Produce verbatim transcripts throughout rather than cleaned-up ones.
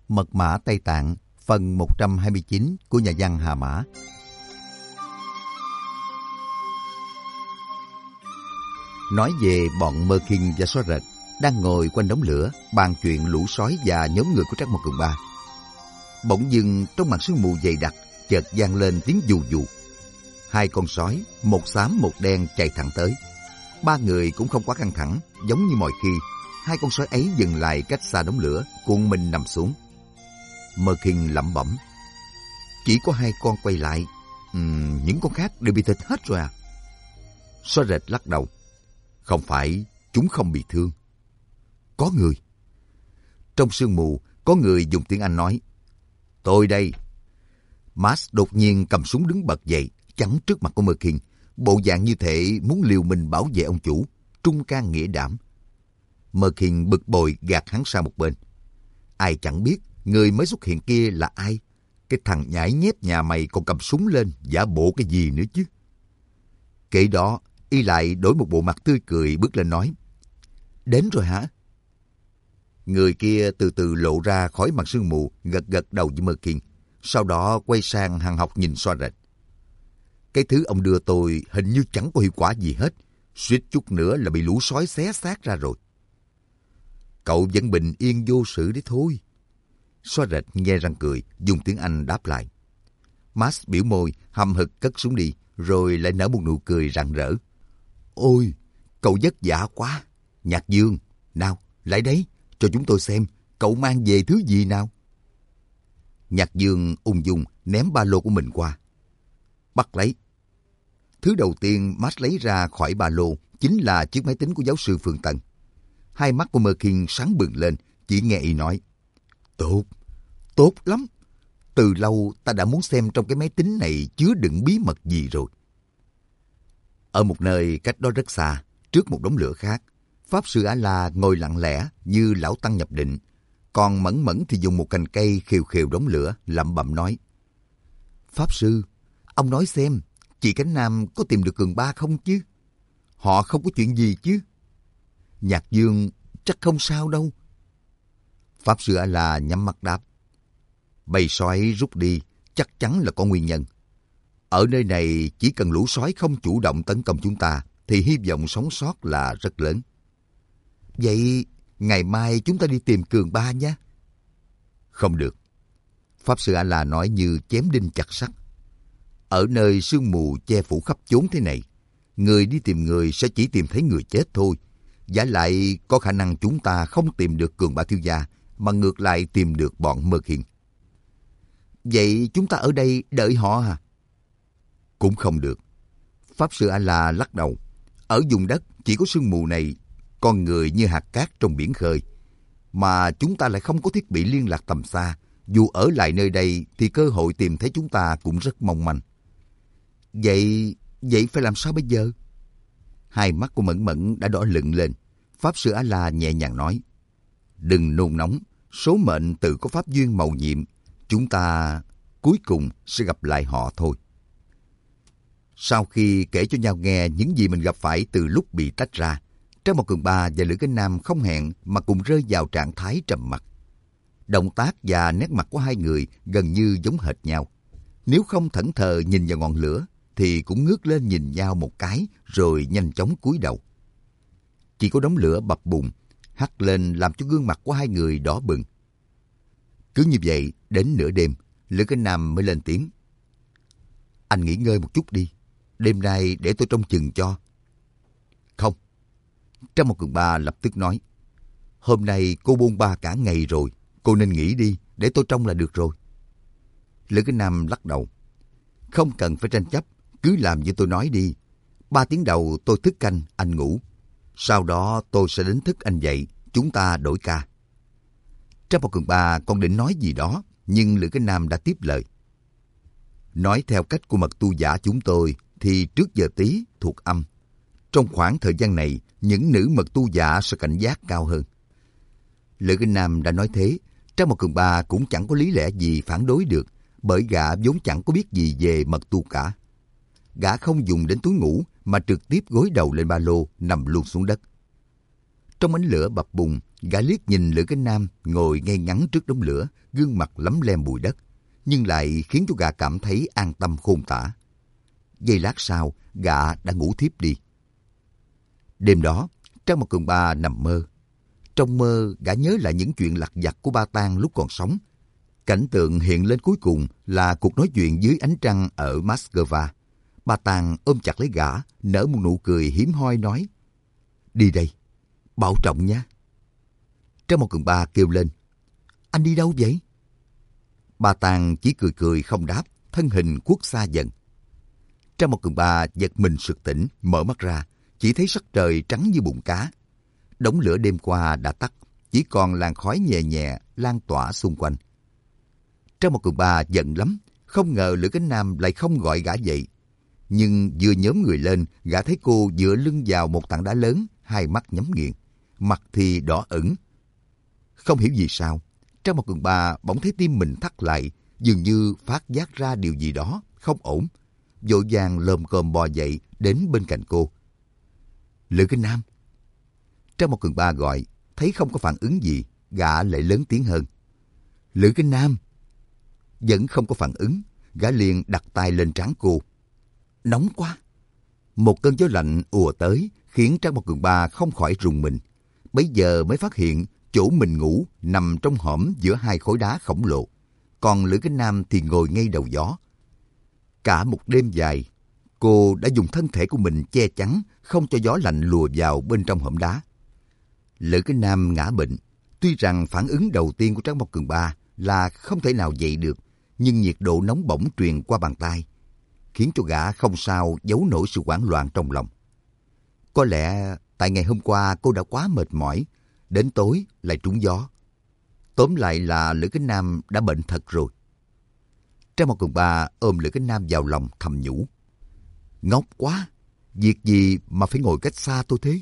Mật mã Tây Tạng, phần một trăm hai mươi chín của nhà văn Hà Mã. Nói về bọn Mơ Kinh và Xóa Rệt đang ngồi quanh đống lửa bàn chuyện lũ sói và nhóm người của Trác Mộc Cường Ba. Bỗng dưng trong màn sương mù dày đặc chợt vang lên tiếng dù dù. Hai con sói, một xám một đen chạy thẳng tới. Ba người cũng không quá căng thẳng, giống như mọi khi. Hai con sói ấy dừng lại cách xa đống lửa, cuộn mình nằm xuống. Mơ Kinh lẩm bẩm: chỉ có hai con quay lại, uhm, những con khác đều bị thịt hết rồi à? Xóa Rệt lắc đầu: không phải, chúng không bị thương. Có người. Trong sương mù, có người dùng tiếng Anh nói: tôi đây. Max đột nhiên cầm súng đứng bật dậy, chắn trước mặt của Mơ Kinh, bộ dạng như thể muốn liều mình bảo vệ ông chủ, trung can nghĩa đảm. Mơ Kinh bực bội gạt hắn sang một bên. Ai chẳng biết người mới xuất hiện kia là ai. Cái thằng nhãi nhép nhà mày còn cầm súng lên, giả bộ cái gì nữa chứ. Kể đó, y lại đổi một bộ mặt tươi cười bước lên nói: đến rồi hả? Người kia từ từ lộ ra khỏi màn sương mù, gật gật đầu với Mơ Kinh, sau đó quay sang hằn học nhìn Xóa Rệt. Cái thứ ông đưa tôi hình như chẳng có hiệu quả gì hết, suýt chút nữa là bị lũ sói xé xác ra rồi. Cậu vẫn bình yên vô sự đấy thôi. Xóa Rệt nhe răng cười, dùng tiếng Anh đáp lại. Max biểu môi, hậm hực cất súng đi, rồi lại nở một nụ cười rạng rỡ. Ôi, cậu vất vả quá. Nhạc Dương, nào, lại đấy, cho chúng tôi xem, cậu mang về thứ gì nào? Nhạc Dương ung dung ném ba lô của mình qua. Bắt lấy. Thứ đầu tiên Max lấy ra khỏi ba lô chính là chiếc máy tính của giáo sư Phương Tân. Hai mắt của Mơ Kinh sáng bừng lên, chỉ nghe y nói: tốt, tốt lắm. Từ lâu ta đã muốn xem trong cái máy tính này chứa đựng bí mật gì rồi. Ở một nơi cách đó rất xa, trước một đống lửa khác, Pháp Sư A-la ngồi lặng lẽ như lão tăng nhập định. Còn Mẫn Mẫn thì dùng một cành cây khều khều đống lửa, lẩm bẩm nói: Pháp Sư, ông nói xem, chị Cánh Nam có tìm được Cường Ba không chứ? Họ không có chuyện gì chứ? Nhạc Dương chắc không sao đâu. Pháp Sư A-la nhắm mắt đáp: bầy sói rút đi, chắc chắn là có nguyên nhân. Ở nơi này chỉ cần lũ sói không chủ động tấn công chúng ta thì hy vọng sống sót là rất lớn. Vậy ngày mai chúng ta đi tìm Cường Ba nhé. Không được. Pháp Sư A-la nói như chém đinh chặt sắt. Ở nơi sương mù che phủ khắp chốn thế này, người đi tìm người sẽ chỉ tìm thấy người chết thôi. Giả lại có khả năng chúng ta không tìm được Cường Ba thiếu gia, mà ngược lại tìm được bọn Mơ Kinh. Vậy chúng ta ở đây đợi họ à? Cũng không được. Pháp Sư A-la lắc đầu. Ở vùng đất chỉ có sương mù này, con người như hạt cát trong biển khơi. Mà chúng ta lại không có thiết bị liên lạc tầm xa. Dù ở lại nơi đây thì cơ hội tìm thấy chúng ta cũng rất mong manh. Vậy, vậy phải làm sao bây giờ? Hai mắt của Mẫn Mẫn đã đỏ lựng lên. Pháp Sư A-la nhẹ nhàng nói: đừng nôn nóng, số mệnh tự có pháp duyên mầu nhiệm. Chúng ta cuối cùng sẽ gặp lại họ thôi. Sau khi kể cho nhau nghe những gì mình gặp phải từ lúc bị tách ra, Trác Mộc Cường Ba và Lữ Cánh Nam không hẹn mà cùng rơi vào trạng thái trầm mặc. Động tác và nét mặt của hai người gần như giống hệt nhau. Nếu không thẫn thờ nhìn vào ngọn lửa, thì cũng ngước lên nhìn nhau một cái rồi nhanh chóng cúi đầu. Chỉ có đống lửa bập bùng hắt lên làm cho gương mặt của hai người đỏ bừng. Cứ như vậy đến nửa đêm, Lữ Cánh Nam mới lên tiếng: anh nghỉ ngơi một chút đi, đêm nay để tôi trông chừng cho. Không. Trác Mộc Cường Ba lập tức nói: hôm nay cô bôn ba cả ngày rồi, cô nên nghỉ đi, để tôi trông là được rồi. Lữ Cánh Nam lắc đầu: không cần phải tranh chấp, cứ làm như tôi nói đi. Ba tiếng đầu tôi thức canh, anh ngủ. Sau đó tôi sẽ đến thức anh dậy, chúng ta đổi ca. Trác Mộc Cường Ba còn định nói gì đó, nhưng Lữ Cánh Nam đã tiếp lời: nói theo cách của mật tu giả chúng tôi thì trước giờ tí thuộc âm. Trong khoảng thời gian này, những nữ mật tu giả sẽ cảnh giác cao hơn. Lữ Cánh Nam đã nói thế, Trác Mộc Cường Ba cũng chẳng có lý lẽ gì phản đối được, bởi gã vốn chẳng có biết gì về mật tu cả. Gã không dùng đến túi ngủ mà trực tiếp gối đầu lên ba lô, nằm luôn xuống đất. Trong ánh lửa bập bùng, Gã liếc nhìn Lữ Cái Nam ngồi ngay ngắn trước đống lửa, gương mặt lấm lem bụi đất, nhưng lại khiến cho gã cảm thấy an tâm khôn tả. Giây lát sau, gã đã ngủ thiếp đi. Đêm đó, Trang Một Cường Ba nằm mơ. Trong mơ, gã nhớ lại những chuyện lặt vặt của Ba Tang lúc còn sống. Cảnh tượng hiện lên cuối cùng là cuộc nói chuyện dưới ánh trăng ở Moscow. Ba Tang ôm chặt lấy gã, nở một nụ cười hiếm hoi nói: "Đi đây, bảo trọng nha." Trang Một Cường Ba kêu lên: "Anh đi đâu vậy?" Ba Tang chỉ cười cười không đáp, thân hình khuất xa dần. Trang Một Cường Ba giật mình sực tỉnh, mở mắt ra, chỉ thấy sắc trời trắng như bụng cá. Đống lửa đêm qua đã tắt, chỉ còn làn khói nhẹ nhẹ lan tỏa xung quanh. Trang Một Cường Ba giận lắm, không ngờ Lữ Cánh Nam lại không gọi gã dậy. Nhưng vừa nhớm người lên, gã thấy cô dựa lưng vào một tảng đá lớn, hai mắt nhắm nghiền, mặt thì đỏ ửng. Không hiểu vì sao, Trang Một Cường Ba bỗng thấy tim mình thắt lại, dường như phát giác ra điều gì đó không ổn. Vội vàng lồm cồm bò dậy đến bên cạnh cô. "Lữ Cánh Nam." Trang Một Cường Ba gọi, thấy không có phản ứng gì, gã lại lớn tiếng hơn: "Lữ Cánh Nam." Vẫn không có phản ứng, gã liền đặt tay lên trán cô. "Nóng quá." Một cơn gió lạnh ùa tới, khiến Trang Một Cường Ba không khỏi rùng mình. Bấy giờ mới phát hiện chỗ mình ngủ nằm trong hõm giữa hai khối đá khổng lồ, còn Lữ Cánh Nam thì ngồi ngay đầu gió. Cả một đêm dài, cô đã dùng thân thể của mình che chắn, không cho gió lạnh lùa vào bên trong hõm đá. Lữ Cánh Nam ngã bệnh. Tuy rằng phản ứng đầu tiên của Trang Một Cường Ba là không thể nào dậy được, nhưng nhiệt độ nóng bỏng truyền qua bàn tay, khiến cho gã không sao giấu nổi sự hoảng loạn trong lòng. Có lẽ tại ngày hôm qua cô đã quá mệt mỏi, đến tối lại trúng gió. Tóm lại là Lữ Cánh Nam đã bệnh thật rồi. Trang Một Cường Ba ôm Lữ Cánh Nam vào lòng thầm nhủ: "Ngốc quá, việc gì mà phải ngồi cách xa tôi thế?"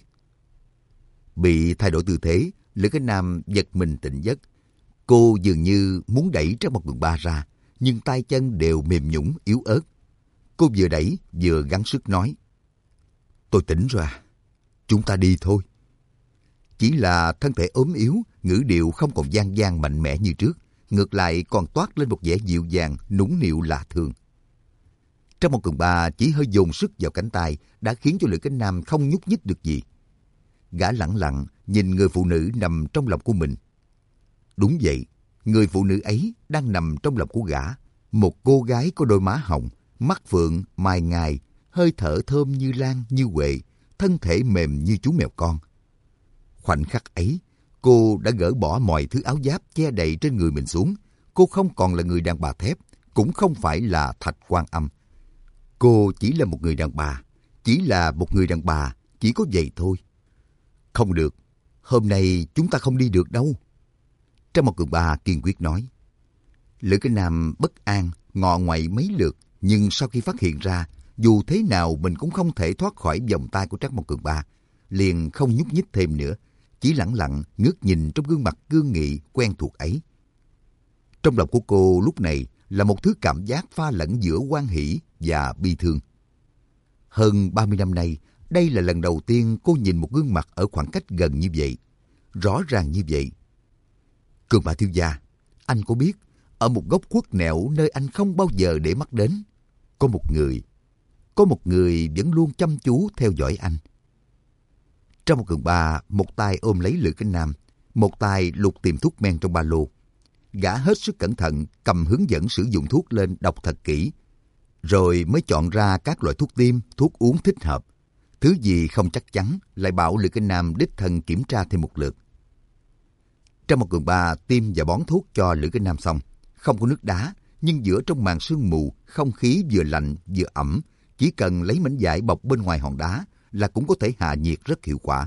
Bị thay đổi tư thế, Lữ Cánh Nam giật mình tỉnh giấc. Cô dường như muốn đẩy Trang Một Cường Ba ra, nhưng tay chân đều mềm nhũn yếu ớt. Cô vừa đẩy vừa gắng sức nói: "Tôi tỉnh rồi à, chúng ta đi thôi." Chỉ là thân thể ốm yếu, ngữ điệu không còn vang vang mạnh mẽ như trước, ngược lại còn toát lên một vẻ dịu dàng, nũng nịu lạ thường. Trang Một Cường Ba chỉ hơi dồn sức vào cánh tay đã khiến cho Lữ Cánh Nam không nhúc nhích được gì. Gã lẳng lặng nhìn người phụ nữ nằm trong lòng của mình. Đúng vậy, người phụ nữ ấy đang nằm trong lòng của gã, một cô gái có đôi má hồng, mắt phượng, mày ngài, hơi thở thơm như lan như huệ, thân thể mềm như chú mèo con. Khoảnh khắc ấy, cô đã gỡ bỏ mọi thứ áo giáp che đậy trên người mình xuống. Cô không còn là người đàn bà thép, cũng không phải là Thạch Quan Âm. Cô chỉ là một người đàn bà, chỉ là một người đàn bà, chỉ có vậy thôi. "Không được, hôm nay chúng ta không đi được đâu." Trang Một Cường Ba kiên quyết nói. Lữ Cánh Nam bất an, ngọ ngoậy mấy lượt, nhưng sau khi phát hiện ra, dù thế nào mình cũng không thể thoát khỏi vòng tay của Trang Một Cường Ba, liền không nhúc nhích thêm nữa, chỉ lẳng lặng ngước nhìn trong gương mặt cương nghị quen thuộc ấy. Trong lòng của cô lúc này là một thứ cảm giác pha lẫn giữa hoan hỉ và bi thương. Hơn ba mươi năm nay, đây là lần đầu tiên cô nhìn một gương mặt ở khoảng cách gần như vậy, rõ ràng như vậy. "Cường Ba thiếu gia, anh có biết, ở một góc khuất nẻo nơi anh không bao giờ để mắt đến, có một người, có một người vẫn luôn chăm chú theo dõi anh." Trang Một Cường Ba một tay ôm lấy Lữ Cánh Nam, một tay lục tìm thuốc men trong ba lô. Gã hết sức cẩn thận cầm hướng dẫn sử dụng thuốc lên đọc thật kỹ, rồi mới chọn ra các loại thuốc tiêm, thuốc uống thích hợp. Thứ gì không chắc chắn lại bảo Lữ Cánh Nam đích thân kiểm tra thêm một lượt. Trang Một Cường Ba tiêm và bón thuốc cho Lữ Cánh Nam xong, không có nước đá, nhưng giữa trong màn sương mù, không khí vừa lạnh vừa ẩm, chỉ cần lấy mảnh vải bọc bên ngoài hòn đá là cũng có thể hạ nhiệt rất hiệu quả.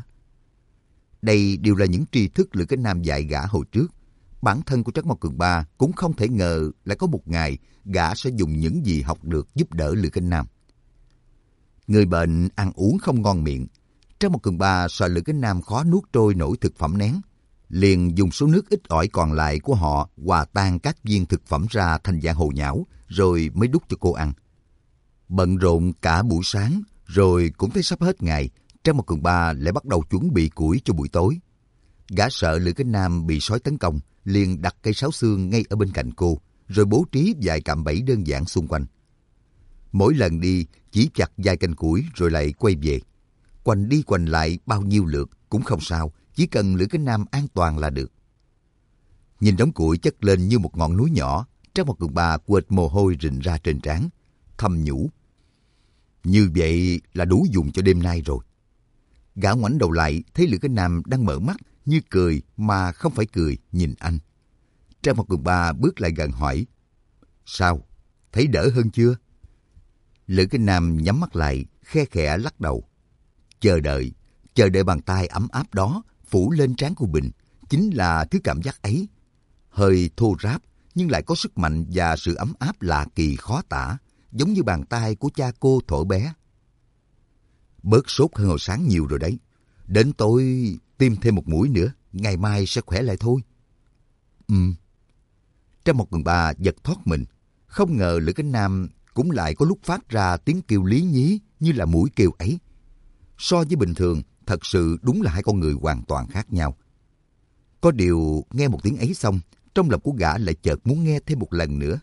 Đây đều là những tri thức Lữ Cánh Nam dạy gã hồi trước. Bản thân của Trang Một Cường Ba cũng không thể ngờ lại có một ngày gã sẽ dùng những gì học được giúp đỡ Lữ Cánh Nam. Người bệnh ăn uống không ngon miệng, Trang Một Cường Ba sợ Lữ Cánh Nam khó nuốt trôi nổi thực phẩm nén, liền dùng số nước ít ỏi còn lại của họ hòa tan các viên thực phẩm ra thành dạng hồ nhão, rồi mới đút cho cô ăn. Bận rộn cả buổi sáng, rồi cũng thấy sắp hết ngày, Trang Một Cường Ba lại bắt đầu chuẩn bị củi cho buổi tối. Gã sợ Lữ Cái Nam bị sói tấn công, liền đặt cây sáo xương ngay ở bên cạnh cô, rồi bố trí vài cạm bẫy đơn giản xung quanh. Mỗi lần đi chỉ chặt vài cành củi rồi lại quay về. Quanh đi quanh lại bao nhiêu lượt cũng không sao, chỉ cần Lữ Cái Nam an toàn là được. Nhìn đống củi chất lên như một ngọn núi nhỏ, Trác Mộc Cường Ba quệt mồ hôi rình ra trên trán, thầm nhủ: như vậy là đủ dùng cho đêm nay rồi. Gã ngoảnh đầu lại thấy Lữ Cái Nam đang mở mắt, như cười mà không phải cười, nhìn anh. Trác Mộc Cường Ba bước lại gần hỏi: sao, thấy đỡ hơn chưa? Lữ Cái Nam nhắm mắt lại, khe khẽ lắc đầu. Chờ đợi, chờ đợi bàn tay ấm áp đó phủ lên trán của Bình, chính là thứ cảm giác ấy. Hơi thô ráp, nhưng lại có sức mạnh và sự ấm áp lạ kỳ khó tả, giống như bàn tay của cha cô thuở bé. Bớt sốt hơn hồi sáng nhiều rồi đấy. Đến tối tiêm thêm một mũi nữa, ngày mai sẽ khỏe lại thôi. Ừm. Trác Mộc Cường Ba giật thoát mình, không ngờ Lữ Cái Nam cũng lại có lúc phát ra tiếng kêu lý nhí như là mũi kêu ấy. So với bình thường, thật sự đúng là hai con người hoàn toàn khác nhau. Có điều nghe một tiếng ấy xong, trong lòng của gã lại chợt muốn nghe thêm một lần nữa.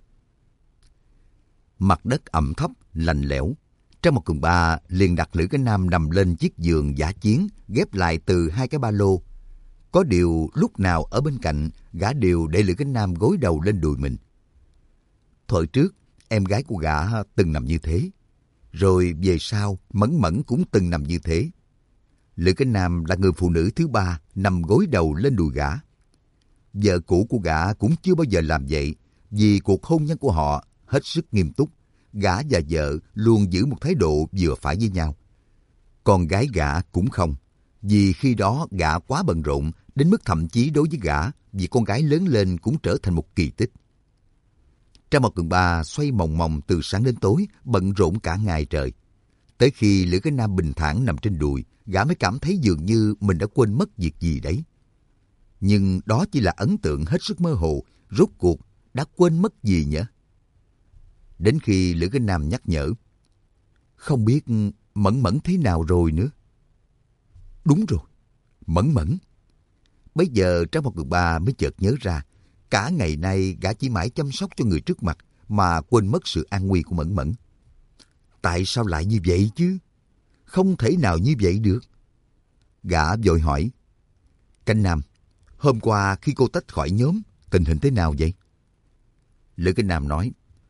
Mặt đất ẩm thấp, lạnh lẽo. Trác Mộc Cường Ba liền đặt Lữ Cái Nam nằm lên chiếc giường dã chiến, ghép lại từ hai cái ba lô. Có điều lúc nào ở bên cạnh, gã đều để Lữ Cái Nam gối đầu lên đùi mình. Thời trước, em gái của gã từng nằm như thế. Rồi về sau, Mẫn Mẫn cũng từng nằm như thế. Lữ Cái Nam là người phụ nữ thứ ba nằm gối đầu lên đùi gã. Vợ cũ của gã cũng chưa bao giờ làm vậy, vì cuộc hôn nhân của họ hết sức nghiêm túc. Gã và vợ luôn giữ một thái độ vừa phải với nhau. Con gái gã cũng không, vì khi đó gã quá bận rộn, đến mức thậm chí đối với gã, vì con gái lớn lên cũng trở thành một kỳ tích. Trác Mộc Cường Ba xoay mòng mòng từ sáng đến tối, bận rộn cả ngày trời. Tới khi Lữ Cái Nam bình thản nằm trên đùi, gã mới cảm thấy dường như mình đã quên mất việc gì đấy. Nhưng đó chỉ là ấn tượng hết sức mơ hồ, rốt cuộc đã quên mất gì nhỉ? Đến khi Lữ Cái Nam nhắc nhở: không biết Mẫn Mẫn thế nào rồi nữa. Đúng rồi, Mẫn Mẫn. Bây giờ Trác Mộc Cường Ba mới chợt nhớ ra, cả ngày nay gã chỉ mãi chăm sóc cho người trước mặt mà quên mất sự an nguy của Mẫn Mẫn. Tại sao lại như vậy chứ? Không thể nào như vậy được. Gã vội hỏi: Canh Nam, hôm qua khi cô tách khỏi nhóm, tình hình thế nào vậy? Lữ Cái Nam nói: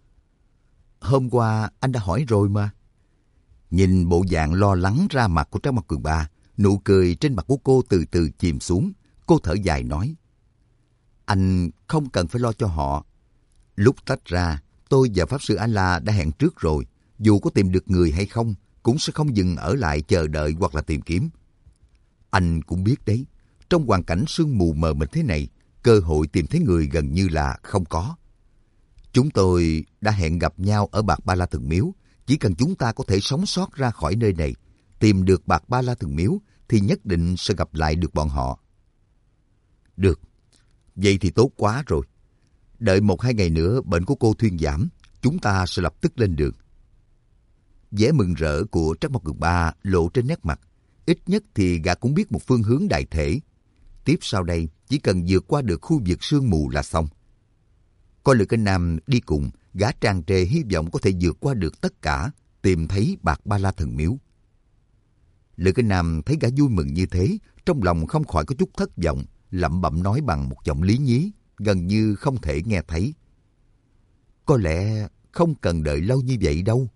hôm qua anh đã hỏi rồi mà. Nhìn bộ dạng lo lắng ra mặt của Trác Mộc Cường Ba, nụ cười trên mặt của cô từ từ chìm xuống. Cô thở dài nói: anh không cần phải lo cho họ. Lúc tách ra, tôi và Pháp Sư A-la đã hẹn trước rồi. Dù có tìm được người hay không, cũng sẽ không dừng ở lại chờ đợi hoặc là tìm kiếm. Anh cũng biết đấy, trong hoàn cảnh sương mù mờ mịt thế này, cơ hội tìm thấy người gần như là không có. Chúng tôi đã hẹn gặp nhau ở Bạc Ba La Thần Miếu. Chỉ cần chúng ta có thể sống sót ra khỏi nơi này, tìm được Bạc Ba La Thần Miếu, thì nhất định sẽ gặp lại được bọn họ. Được, vậy thì tốt quá rồi. Đợi một hai ngày nữa bệnh của cô thuyên giảm, chúng ta sẽ lập tức lên đường. Vẻ mừng rỡ của Trác Mộc Cường Ba lộ trên nét mặt. Ít nhất thì gã cũng biết một phương hướng đại thể. Tiếp sau đây, chỉ cần vượt qua được khu vực sương mù là xong. Có Lữ Cái Nam đi cùng, gã tràn trề hy vọng có thể vượt qua được tất cả, tìm thấy Bạc Ba La Thần Miếu. Lữ Cái Nam thấy gã vui mừng như thế, trong lòng không khỏi có chút thất vọng, lẩm bẩm nói bằng một giọng lý nhí, gần như không thể nghe thấy. Có lẽ không cần đợi lâu như vậy đâu.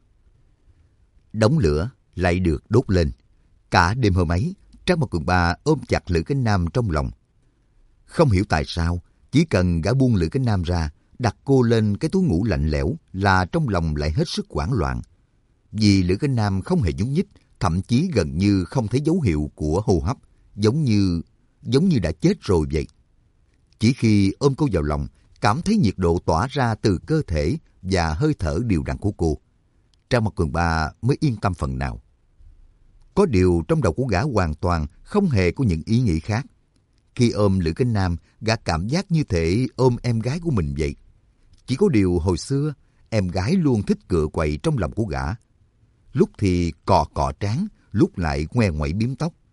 Đống lửa lại được đốt lên. Cả đêm hôm ấy, Trác Mộc Cường Ba ôm chặt Lữ Cái Nam trong lòng. Không hiểu tại sao, chỉ cần gã buông Lữ Cái Nam ra, đặt cô lên cái túi ngủ lạnh lẽo là trong lòng lại hết sức hoảng loạn. Vì Lữ Cái Nam không hề nhúc nhích, thậm chí gần như không thấy dấu hiệu của hô hấp, giống như giống như đã chết rồi vậy. Chỉ khi ôm cô vào lòng, cảm thấy nhiệt độ tỏa ra từ cơ thể và hơi thở đều đặn của cô, Trác Mộc Cường Ba mới yên tâm phần nào. Có điều trong đầu của gã hoàn toàn không hề có những ý nghĩ khác. Khi ôm Lữ Cái Nam, gã cảm giác như thể ôm em gái của mình vậy. Chỉ có điều hồi xưa, em gái luôn thích cựa quậy trong lòng của gã. Lúc thì cò cọ trán, lúc lại ngoe ngoẩy bím tóc.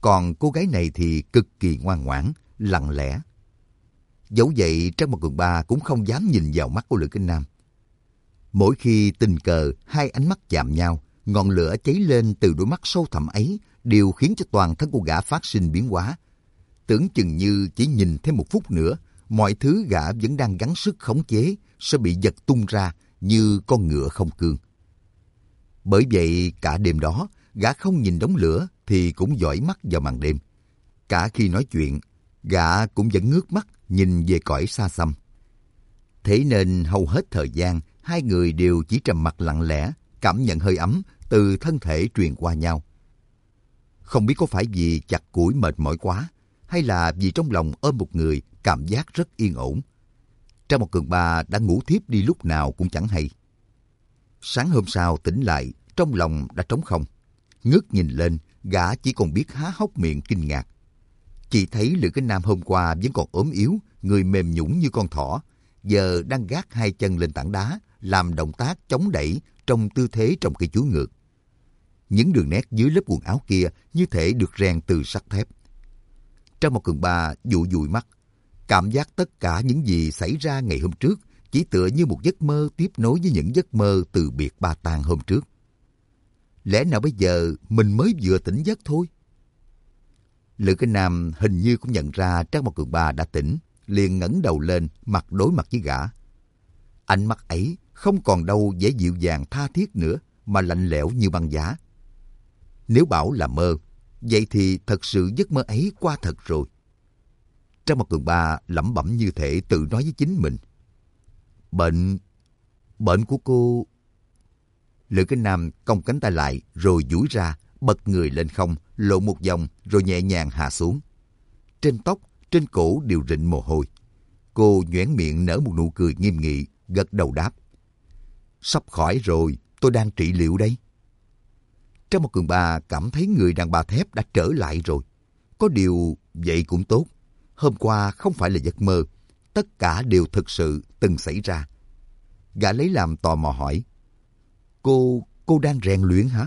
Còn cô gái này thì cực kỳ ngoan ngoãn, lặng lẽ. Dẫu vậy, Trang Một Cường Ba cũng không dám nhìn vào mắt của Lữ Kinh Nam. Mỗi khi tình cờ hai ánh mắt chạm nhau, ngọn lửa cháy lên từ đôi mắt sâu thẳm ấy đều khiến cho toàn thân của gã phát sinh biến hóa. Tưởng chừng như chỉ nhìn thêm một phút nữa, mọi thứ gã vẫn đang gắng sức khống chế sẽ bị giật tung ra như con ngựa không cương. Bởi vậy cả đêm đó, gã không nhìn đống lửa thì cũng dõi mắt vào màn đêm. Cả khi nói chuyện, gã cũng vẫn ngước mắt nhìn về cõi xa xăm. Thế nên hầu hết thời gian, hai người đều chỉ trầm mặc lặng lẽ, cảm nhận hơi ấm từ thân thể truyền qua nhau. Không biết có phải vì chặt củi mệt mỏi quá, hay là vì trong lòng ôm một người cảm giác rất yên ổn. Trang Một Cường Ba đã ngủ thiếp đi lúc nào cũng chẳng hay. Sáng hôm sau tỉnh lại, trong lòng đã trống không. Ngước nhìn lên, gã chỉ còn biết há hốc miệng kinh ngạc. Chỉ thấy Lữ Kinh Nam hôm qua vẫn còn ốm yếu, người mềm nhũn như con thỏ, giờ đang gác hai chân lên tảng đá, làm động tác chống đẩy trong tư thế trồng cây chuối ngược. Những đường nét dưới lớp quần áo kia như thể được rèn từ sắt thép. Trang Một Cường Ba dụi dụi mắt, cảm giác tất cả những gì xảy ra ngày hôm trước chỉ tựa như một giấc mơ tiếp nối với những giấc mơ từ biệt Ba Tang hôm trước. Lẽ nào bây giờ mình mới vừa tỉnh giấc thôi? Lữ Kinh Nam hình như cũng nhận ra Trang Một Cường Ba đã tỉnh, liền ngẩng đầu lên, mặt đối mặt với gã. Ánh mắt ấy không còn đâu vẻ dịu dàng tha thiết nữa, mà lạnh lẽo như băng giá. Nếu bảo là mơ, vậy thì thật sự giấc mơ ấy qua thật rồi. Trang Một Cường Ba lẩm bẩm như thể tự nói với chính mình. Bệnh, bệnh của cô... Lữ Kinh Nam cong cánh tay lại rồi duỗi ra, bật người lên không, lộn một vòng rồi nhẹ nhàng hạ xuống. Trên tóc, trên cổ đều rịn mồ hôi. Cô nhoẻn miệng nở một nụ cười nghiêm nghị, gật đầu đáp. Sắp khỏi rồi, tôi đang trị liệu đây. Trang Một Cường Ba cảm thấy người đàn bà thép đã trở lại rồi. Có điều vậy cũng tốt. Hôm qua không phải là giấc mơ. Tất cả đều thực sự từng xảy ra. Gã lấy làm tò mò hỏi. Cô, cô đang rèn luyện hả?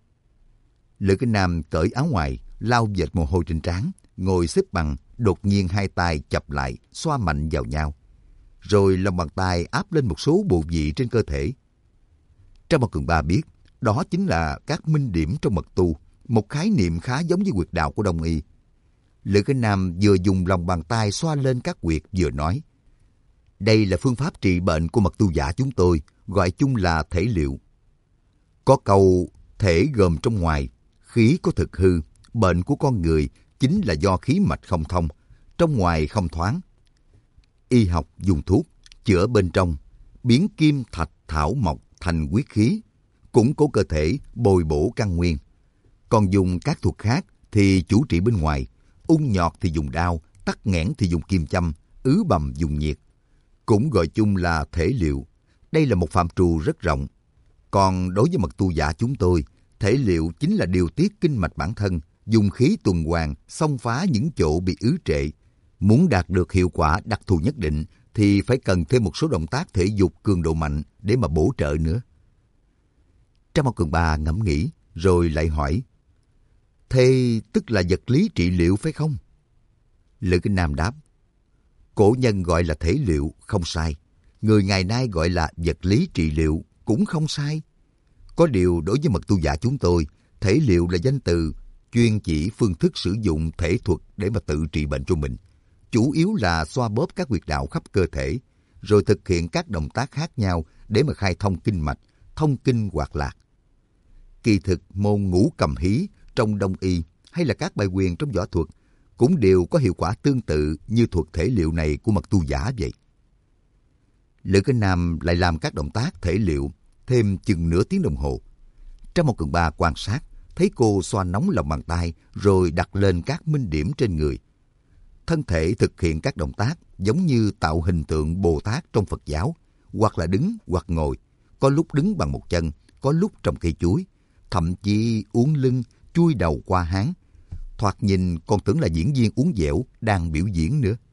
Lữ Kinh Nam cởi áo ngoài, lau vệt mồ hôi trên trán, ngồi xếp bằng, đột nhiên hai tay chập lại, xoa mạnh vào nhau. Rồi lòng bàn tay áp lên một số bộ vị trên cơ thể. Trang Một Cường Ba biết, đó chính là các minh điểm trong mật tu, một khái niệm khá giống với huyệt đạo của Đông y. Lữ Kinh Nam vừa dùng lòng bàn tay xoa lên các huyệt vừa nói. Đây là phương pháp trị bệnh của mật tu giả chúng tôi, gọi chung là thể liệu. Có câu thể gồm trong ngoài, khí có thực hư, bệnh của con người chính là do khí mạch không thông, trong ngoài không thoáng. Y học dùng thuốc, chữa bên trong, biến kim thạch thảo mộc thành huyết khí, củng cố cơ thể, bồi bổ căn nguyên. Còn dùng các thuật khác thì chủ trị bên ngoài, ung nhọt thì dùng đao, tắc nghẽn thì dùng kim châm, ứ bầm dùng nhiệt. Cũng gọi chung là thể liệu. Đây là một phạm trù rất rộng. Còn đối với mật tu giả chúng tôi, thể liệu chính là điều tiết kinh mạch bản thân, dùng khí tuần hoàn, xông phá những chỗ bị ứ trệ. Muốn đạt được hiệu quả đặc thù nhất định thì phải cần thêm một số động tác thể dục cường độ mạnh để mà bổ trợ nữa. Trang Một Cường Ba ngẫm nghĩ, rồi lại hỏi. Thế tức là vật lý trị liệu phải không? Lữ Kinh Nam đáp. Cổ nhân gọi là thể liệu, không sai. Người ngày nay gọi là vật lý trị liệu, cũng không sai. Có điều đối với mật tu giả chúng tôi, thể liệu là danh từ chuyên chỉ phương thức sử dụng thể thuật để mà tự trị bệnh cho mình. Chủ yếu là xoa bóp các huyệt đạo khắp cơ thể, rồi thực hiện các động tác khác nhau để mà khai thông kinh mạch, thông kinh hoạt lạc. Kỳ thực môn ngũ cầm hí trong Đông y hay là các bài quyền trong võ thuật cũng đều có hiệu quả tương tự như thuật thể liệu này của mật tu giả vậy. Lữ Kinh Nam lại làm các động tác thể liệu thêm chừng nửa tiếng đồng hồ. Trang Một Cường Ba quan sát, thấy cô xoa nóng lòng bàn tay rồi đặt lên các minh điểm trên người. Thân thể thực hiện các động tác giống như tạo hình tượng Bồ Tát trong Phật giáo, hoặc là đứng hoặc ngồi, có lúc đứng bằng một chân, có lúc trồng cây chuối, thậm chí uốn lưng, chui đầu qua háng. Thoạt nhìn còn tưởng là diễn viên uốn dẻo đang biểu diễn nữa.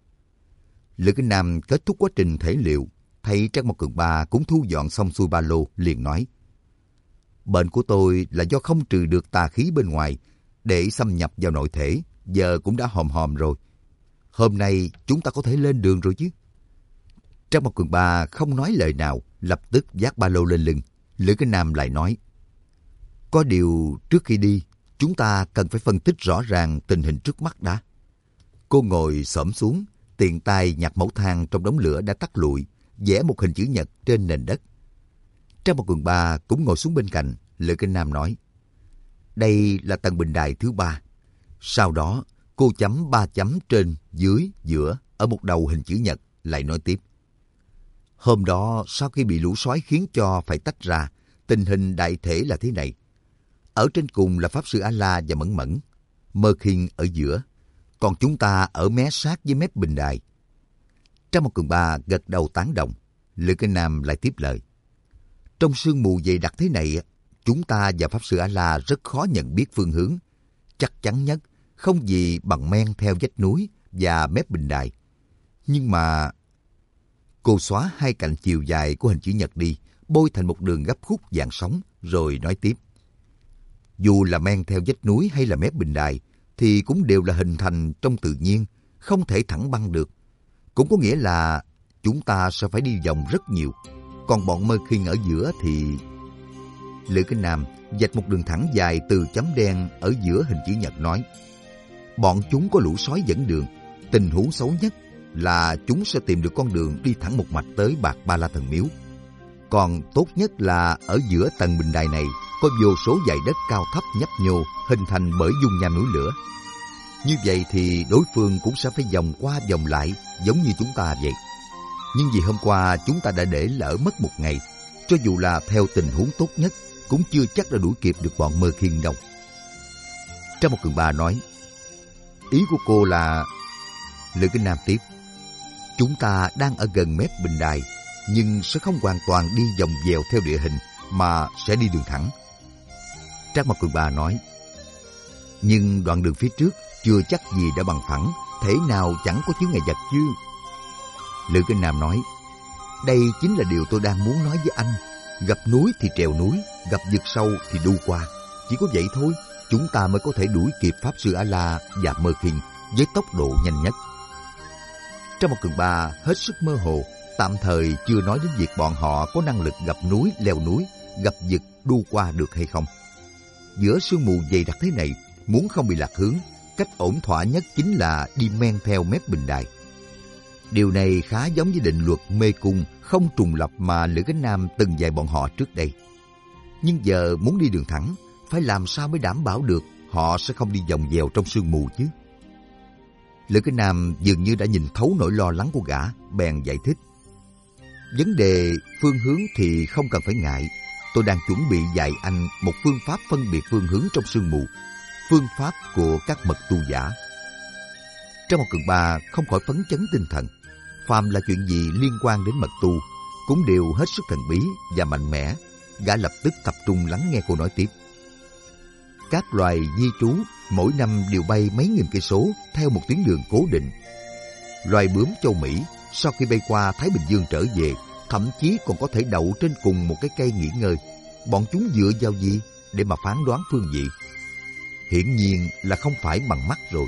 Lữ Kinh Nam kết thúc quá trình thể liệu, thấy Trang Một Cường Ba cũng thu dọn xong xuôi ba lô, liền nói. Bệnh của tôi là do không trừ được tà khí bên ngoài, để xâm nhập vào nội thể, giờ cũng đã hòm hòm rồi. Hôm nay chúng ta có thể lên đường rồi chứ. Trang Một Cường Ba không nói lời nào, lập tức vác ba lô lên lưng. Lữ Cái Nam lại nói, có điều trước khi đi, chúng ta cần phải phân tích rõ ràng tình hình trước mắt đã. Cô ngồi xổm xuống, tiện tay nhặt mẩu than trong đống lửa đã tắt lụi, vẽ một hình chữ nhật trên nền đất. Trang Một Cường Ba cũng ngồi xuống bên cạnh. Lữ Cái Nam nói, đây là tầng bình đài thứ ba. Sau đó, cô chấm ba chấm trên, dưới, giữa ở một đầu hình chữ nhật, lại nói tiếp. Hôm đó, sau khi bị lũ sói khiến cho phải tách ra, tình hình đại thể là thế này. Ở trên cùng là Pháp Sư A-La và Mẫn Mẫn, Mơ Khiên ở giữa, còn chúng ta ở mé sát với mép bình đài. Trang Một Cường Ba gật đầu tán đồng. Lữ Cái Nam lại tiếp lời. Trong sương mù dày đặc thế này, chúng ta và Pháp Sư A-La rất khó nhận biết phương hướng. Chắc chắn nhất, không gì bằng men theo vách núi và mép bình đài. Nhưng mà... Cô xóa hai cạnh chiều dài của hình chữ nhật đi, bôi thành một đường gấp khúc dạng sóng, rồi nói tiếp. Dù là men theo vách núi hay là mép bình đài, thì cũng đều là hình thành trong tự nhiên, không thể thẳng băng được. Cũng có nghĩa là chúng ta sẽ phải đi vòng rất nhiều. Còn bọn Mơ Khiên ở giữa thì... Lữ Cái Nam vạch một đường thẳng dài từ chấm đen ở giữa hình chữ nhật nói. Bọn chúng có lũ sói dẫn đường. Tình huống xấu nhất là chúng sẽ tìm được con đường đi thẳng một mạch tới Bạc Ba La Thần Miếu. Còn tốt nhất là ở giữa tầng bình đài này có vô số dải đất cao thấp nhấp nhô hình thành bởi dung nham núi lửa. Như vậy thì đối phương cũng sẽ phải vòng qua vòng lại giống như chúng ta vậy. Nhưng vì hôm qua chúng ta đã để lỡ mất một ngày, cho dù là theo tình huống tốt nhất cũng chưa chắc đã đuổi kịp được bọn Mơ Khiên đâu. Trang Một Cường Ba nói, ý của cô là... Lữ Cái Nam tiếp, chúng ta đang ở gần mép bình đài, nhưng sẽ không hoàn toàn đi vòng vèo theo địa hình, mà sẽ đi đường thẳng. Trang Một Cường Ba nói, nhưng đoạn đường phía trước chưa chắc gì đã bằng phẳng, thể nào chẳng có chướng ngại vật chứ. Lữ Cái Nam nói, đây chính là điều tôi đang muốn nói với anh. Gặp núi thì trèo núi, gặp vực sâu thì đu qua. Chỉ có vậy thôi, chúng ta mới có thể đuổi kịp Pháp Sư A-La và Mơ Khiên với tốc độ nhanh nhất. Trang Một Cường Ba hết sức mơ hồ, tạm thời chưa nói đến việc bọn họ có năng lực gặp núi, leo núi, gặp vực, đu qua được hay không. Giữa sương mù dày đặc thế này, muốn không bị lạc hướng, cách ổn thỏa nhất chính là đi men theo mép bình đài. Điều này khá giống với định luật mê cung không trùng lập mà Lữ Cái Nam từng dạy bọn họ trước đây. Nhưng giờ muốn đi đường thẳng, phải làm sao mới đảm bảo được họ sẽ không đi vòng vèo trong sương mù chứ? Lữ Cái Nam dường như đã nhìn thấu nỗi lo lắng của gã, bèn giải thích. Vấn đề phương hướng thì không cần phải ngại. Tôi đang chuẩn bị dạy anh một phương pháp phân biệt phương hướng trong sương mù, phương pháp của các mật tu giả. Trang Một Cường Ba không khỏi phấn chấn tinh thần. Phàm là chuyện gì liên quan đến mật tu cũng đều hết sức thần bí và mạnh mẽ. Gã lập tức tập trung lắng nghe cô nói tiếp. Các loài di trú mỗi năm đều bay mấy nghìn cây số theo một tuyến đường cố định. Loài bướm châu Mỹ sau khi bay qua Thái Bình Dương trở về, thậm chí còn có thể đậu trên cùng một cái cây nghỉ ngơi. Bọn chúng dựa vào gì để mà phán đoán phương vị? Hiển nhiên là không phải bằng mắt rồi.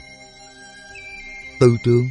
Tư trương.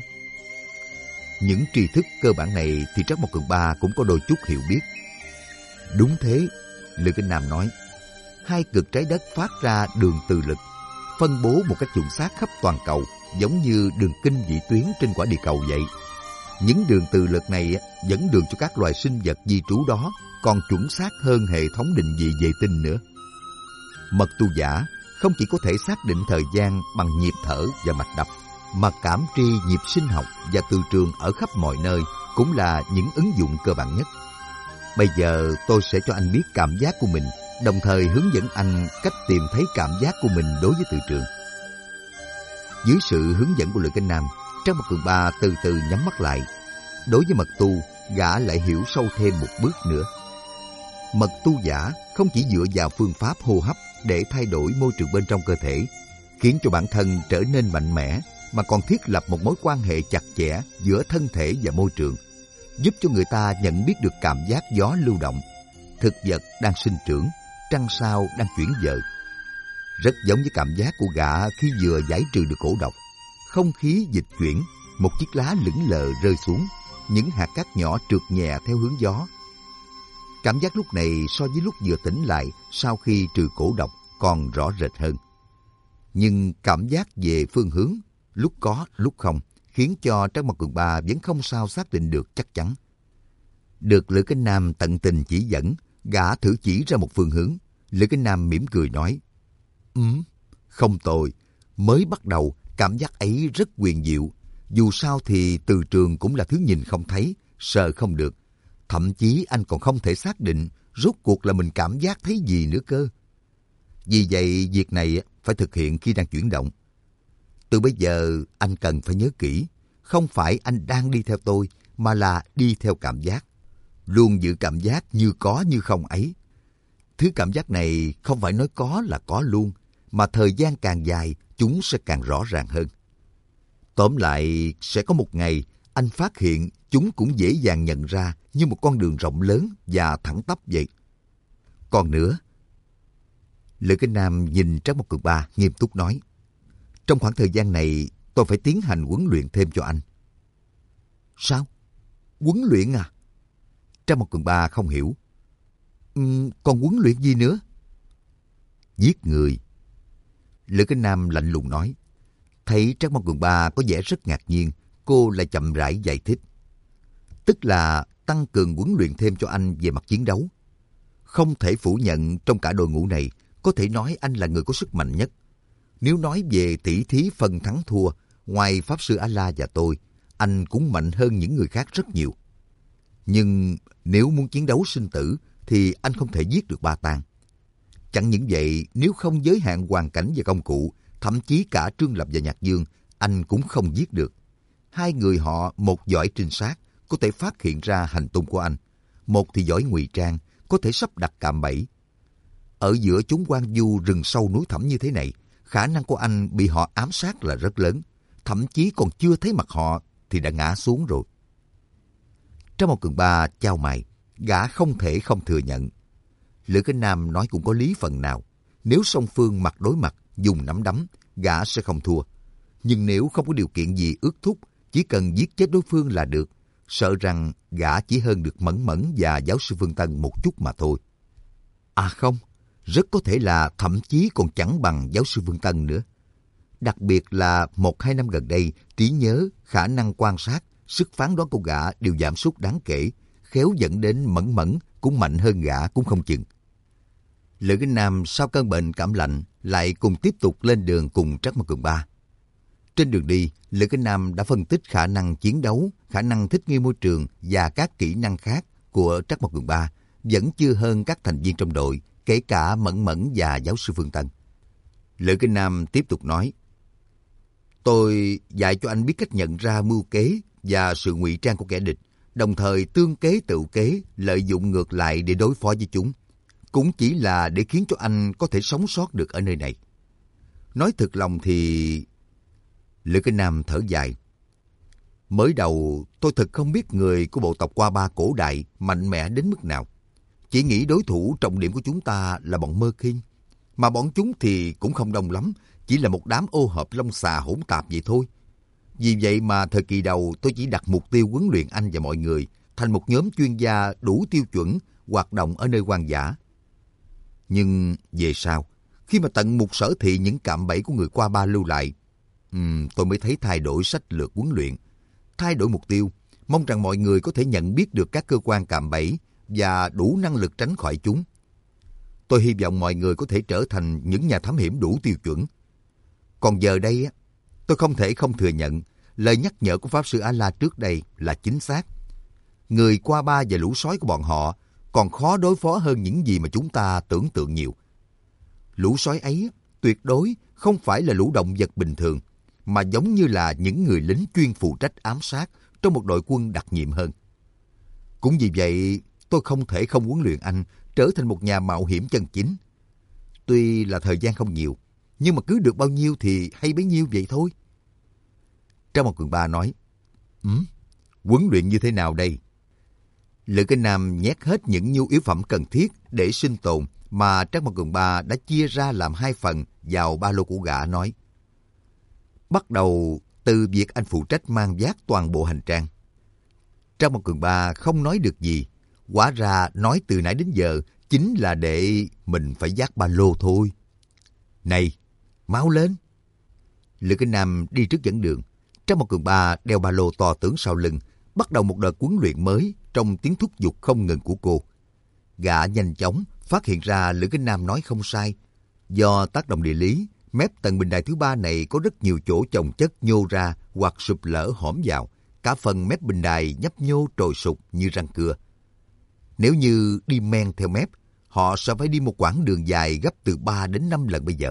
Những tri thức cơ bản này thì Trác Mộc Cường Ba cũng có đôi chút hiểu biết. Đúng thế, Lữ Kinh Nam nói. Hai cực trái đất phát ra đường từ lực, phân bố một cách chuẩn xác khắp toàn cầu, giống như đường kinh vị tuyến trên quả địa cầu vậy. Những đường từ lực này dẫn đường cho các loài sinh vật di trú đó còn chuẩn xác hơn hệ thống định vị vệ tinh nữa. Mật tu giả không chỉ có thể xác định thời gian bằng nhịp thở và mạch đập, mà cảm tri nhịp sinh học và từ trường ở khắp mọi nơi cũng là những ứng dụng cơ bản nhất. Bây giờ tôi sẽ cho anh biết cảm giác của mình, đồng thời hướng dẫn anh cách tìm thấy cảm giác của mình đối với từ trường. Dưới sự hướng dẫn của Lữ Kinh Nam, Trác Mộc Cường Ba từ từ nhắm mắt lại. Đối với mật tu, gã lại hiểu sâu thêm một bước nữa. Mật tu giả không chỉ dựa vào phương pháp hô hấp để thay đổi môi trường bên trong cơ thể, khiến cho bản thân trở nên mạnh mẽ, mà còn thiết lập một mối quan hệ chặt chẽ giữa thân thể và môi trường, giúp cho người ta nhận biết được cảm giác gió lưu động, thực vật đang sinh trưởng, trăng sao đang chuyển dời. rất giống với cảm giác của gã khi vừa giải trừ được cổ độc. Không khí dịch chuyển, một chiếc lá lững lờ rơi xuống, những hạt cát nhỏ trượt nhẹ theo hướng gió. Cảm giác lúc này so với lúc vừa tỉnh lại sau khi trừ cổ độc còn rõ rệt hơn. Nhưng cảm giác về phương hướng, lúc có lúc không, khiến cho Trác Mộc Cường Ba vẫn không sao xác định được chắc chắn. Được Lữ Kinh Nam tận tình chỉ dẫn, gã thử chỉ ra một phương hướng. Lữ Kinh Nam mỉm cười nói, Ừ, không tồi, mới bắt đầu cảm giác ấy rất huyền diệu. Dù sao thì từ trường cũng là thứ nhìn không thấy, sợ không được. Thậm chí anh còn không thể xác định rốt cuộc là mình cảm giác thấy gì nữa cơ. Vì vậy, việc này phải thực hiện khi đang chuyển động. Từ bây giờ, anh cần phải nhớ kỹ, không phải anh đang đi theo tôi, mà là đi theo cảm giác. Luôn giữ cảm giác như có như không ấy. Thứ cảm giác này không phải nói có là có luôn, mà thời gian càng dài, chúng sẽ càng rõ ràng hơn. Tóm lại, sẽ có một ngày, anh phát hiện chúng cũng dễ dàng nhận ra như một con đường rộng lớn và thẳng tắp vậy. Còn nữa, Lữ Kinh Nam nhìn Trác Mộc Cường Ba nghiêm túc nói, trong khoảng thời gian này, tôi phải tiến hành huấn luyện thêm cho anh. Sao? Huấn luyện à? Trác Mộc Cường Ba không hiểu. Uhm, còn huấn luyện gì nữa? Giết người. Lữ Kinh Nam lạnh lùng nói. Thấy Trác Mộc Cường Ba có vẻ rất ngạc nhiên, cô lại chậm rãi giải thích. Tức là tăng cường huấn luyện thêm cho anh về mặt chiến đấu. Không thể phủ nhận trong cả đội ngũ này, có thể nói anh là người có sức mạnh nhất. Nếu nói về tỷ thí phân thắng thua, ngoài Pháp Sư A-La và tôi, anh cũng mạnh hơn những người khác rất nhiều. Nhưng nếu muốn chiến đấu sinh tử, thì anh không thể giết được Ba Tang. Chẳng những vậy, nếu không giới hạn hoàn cảnh và công cụ, thậm chí cả Trương Lập và Nhạc Dương, anh cũng không giết được. Hai người họ, một giỏi trinh sát, có thể phát hiện ra hành tung của anh. Một thì giỏi ngụy trang, có thể sắp đặt cạm bẫy. Ở giữa chốn hoang vu rừng sâu núi thẳm như thế này, khả năng của anh bị họ ám sát là rất lớn. Thậm chí còn chưa thấy mặt họ thì đã ngã xuống rồi. Trác Mộc Cường Ba chau mày, gã không thể không thừa nhận. Lữ Kinh Nam nói cũng có lý phần nào. Nếu song phương mặt đối mặt, dùng nắm đấm, gã sẽ không thua. Nhưng nếu không có điều kiện gì ước thúc, chỉ cần giết chết đối phương là được, sợ rằng gã chỉ hơn được Mẫn Mẫn và giáo sư Phương Tân một chút mà thôi. À không, rất có thể là thậm chí còn chẳng bằng giáo sư Phương Tân nữa. Đặc biệt là một hai năm gần đây, trí nhớ, khả năng quan sát, sức phán đoán của gã đều giảm sút đáng kể, khéo dẫn đến Mẫn Mẫn cũng mạnh hơn gã cũng không chừng. Lữ Kinh Nam sau cơn bệnh cảm lạnh lại cùng tiếp tục lên đường cùng Trác Mộc Cường Ba. Trên đường đi, Lữ Kinh Nam đã phân tích khả năng chiến đấu, khả năng thích nghi môi trường và các kỹ năng khác của Trác Mộc Cường Ba vẫn chưa hơn các thành viên trong đội, kể cả Mẫn Mẫn và giáo sư Phương Tân. Lữ Kinh Nam tiếp tục nói, tôi dạy cho anh biết cách nhận ra mưu kế và sự ngụy trang của kẻ địch, đồng thời tương kế tự kế, lợi dụng ngược lại để đối phó với chúng. Cũng chỉ là để khiến cho anh có thể sống sót được ở nơi này. Nói thực lòng thì... Lữ Kinh Nam thở dài. Mới đầu tôi thật không biết người của bộ tộc Qua Ba cổ đại mạnh mẽ đến mức nào. Chỉ nghĩ đối thủ trọng điểm của chúng ta là bọn Mơ Kinh. Mà bọn chúng thì cũng không đông lắm, chỉ là một đám ô hợp lông xà hỗn tạp vậy thôi. Vì vậy mà thời kỳ đầu tôi chỉ đặt mục tiêu huấn luyện anh và mọi người thành một nhóm chuyên gia đủ tiêu chuẩn hoạt động ở nơi hoang dã. Nhưng về sau, khi mà tận mục sở thị những cạm bẫy của người Qua Ba lưu lại, um, tôi mới thấy thay đổi sách lược huấn luyện, thay đổi mục tiêu, mong rằng mọi người có thể nhận biết được các cơ quan cạm bẫy và đủ năng lực tránh khỏi chúng. Tôi hy vọng mọi người có thể trở thành những nhà thám hiểm đủ tiêu chuẩn. Còn giờ đây, tôi không thể không thừa nhận lời nhắc nhở của Pháp Sư A-La trước đây là chính xác. Người Qua Ba và lũ sói của bọn họ còn khó đối phó hơn những gì mà chúng ta tưởng tượng nhiều. Lũ sói ấy tuyệt đối không phải là lũ động vật bình thường, mà giống như là những người lính chuyên phụ trách ám sát trong một đội quân đặc nhiệm hơn. Cũng vì vậy, tôi không thể không huấn luyện anh trở thành một nhà mạo hiểm chân chính. Tuy là thời gian không nhiều, nhưng mà cứ được bao nhiêu thì hay bấy nhiêu vậy thôi. Trác Mộc Cường Ba nói, Ừ, huấn luyện như thế nào đây? Lữ Cái Nam nhét hết những nhu yếu phẩm cần thiết để sinh tồn mà Trác Mộc Cường Ba đã chia ra làm hai phần vào ba lô của gã, nói: Bắt đầu từ việc anh phụ trách mang vác toàn bộ hành trang. Trác Mộc Cường Ba không nói được gì, hóa ra nói từ nãy đến giờ chính là để mình phải vác ba lô thôi. Này, mau lên! Lữ Cái Nam đi trước dẫn đường. Trác Mộc Cường Ba đeo ba lô to tướng sau lưng, bắt đầu một đợt huấn luyện mới trong tiếng thúc giục không ngừng của cô. Gã nhanh chóng phát hiện ra Lữ Cái Nam nói không sai. Do tác động địa lý, mép tầng bình đài thứ ba này có rất nhiều chỗ chồng chất nhô ra hoặc sụp lở hõm vào. Cả phần mép bình đài nhấp nhô trồi sụp như răng cưa. Nếu như đi men theo mép, họ sẽ phải đi một quãng đường dài gấp từ ba đến năm lần bây giờ.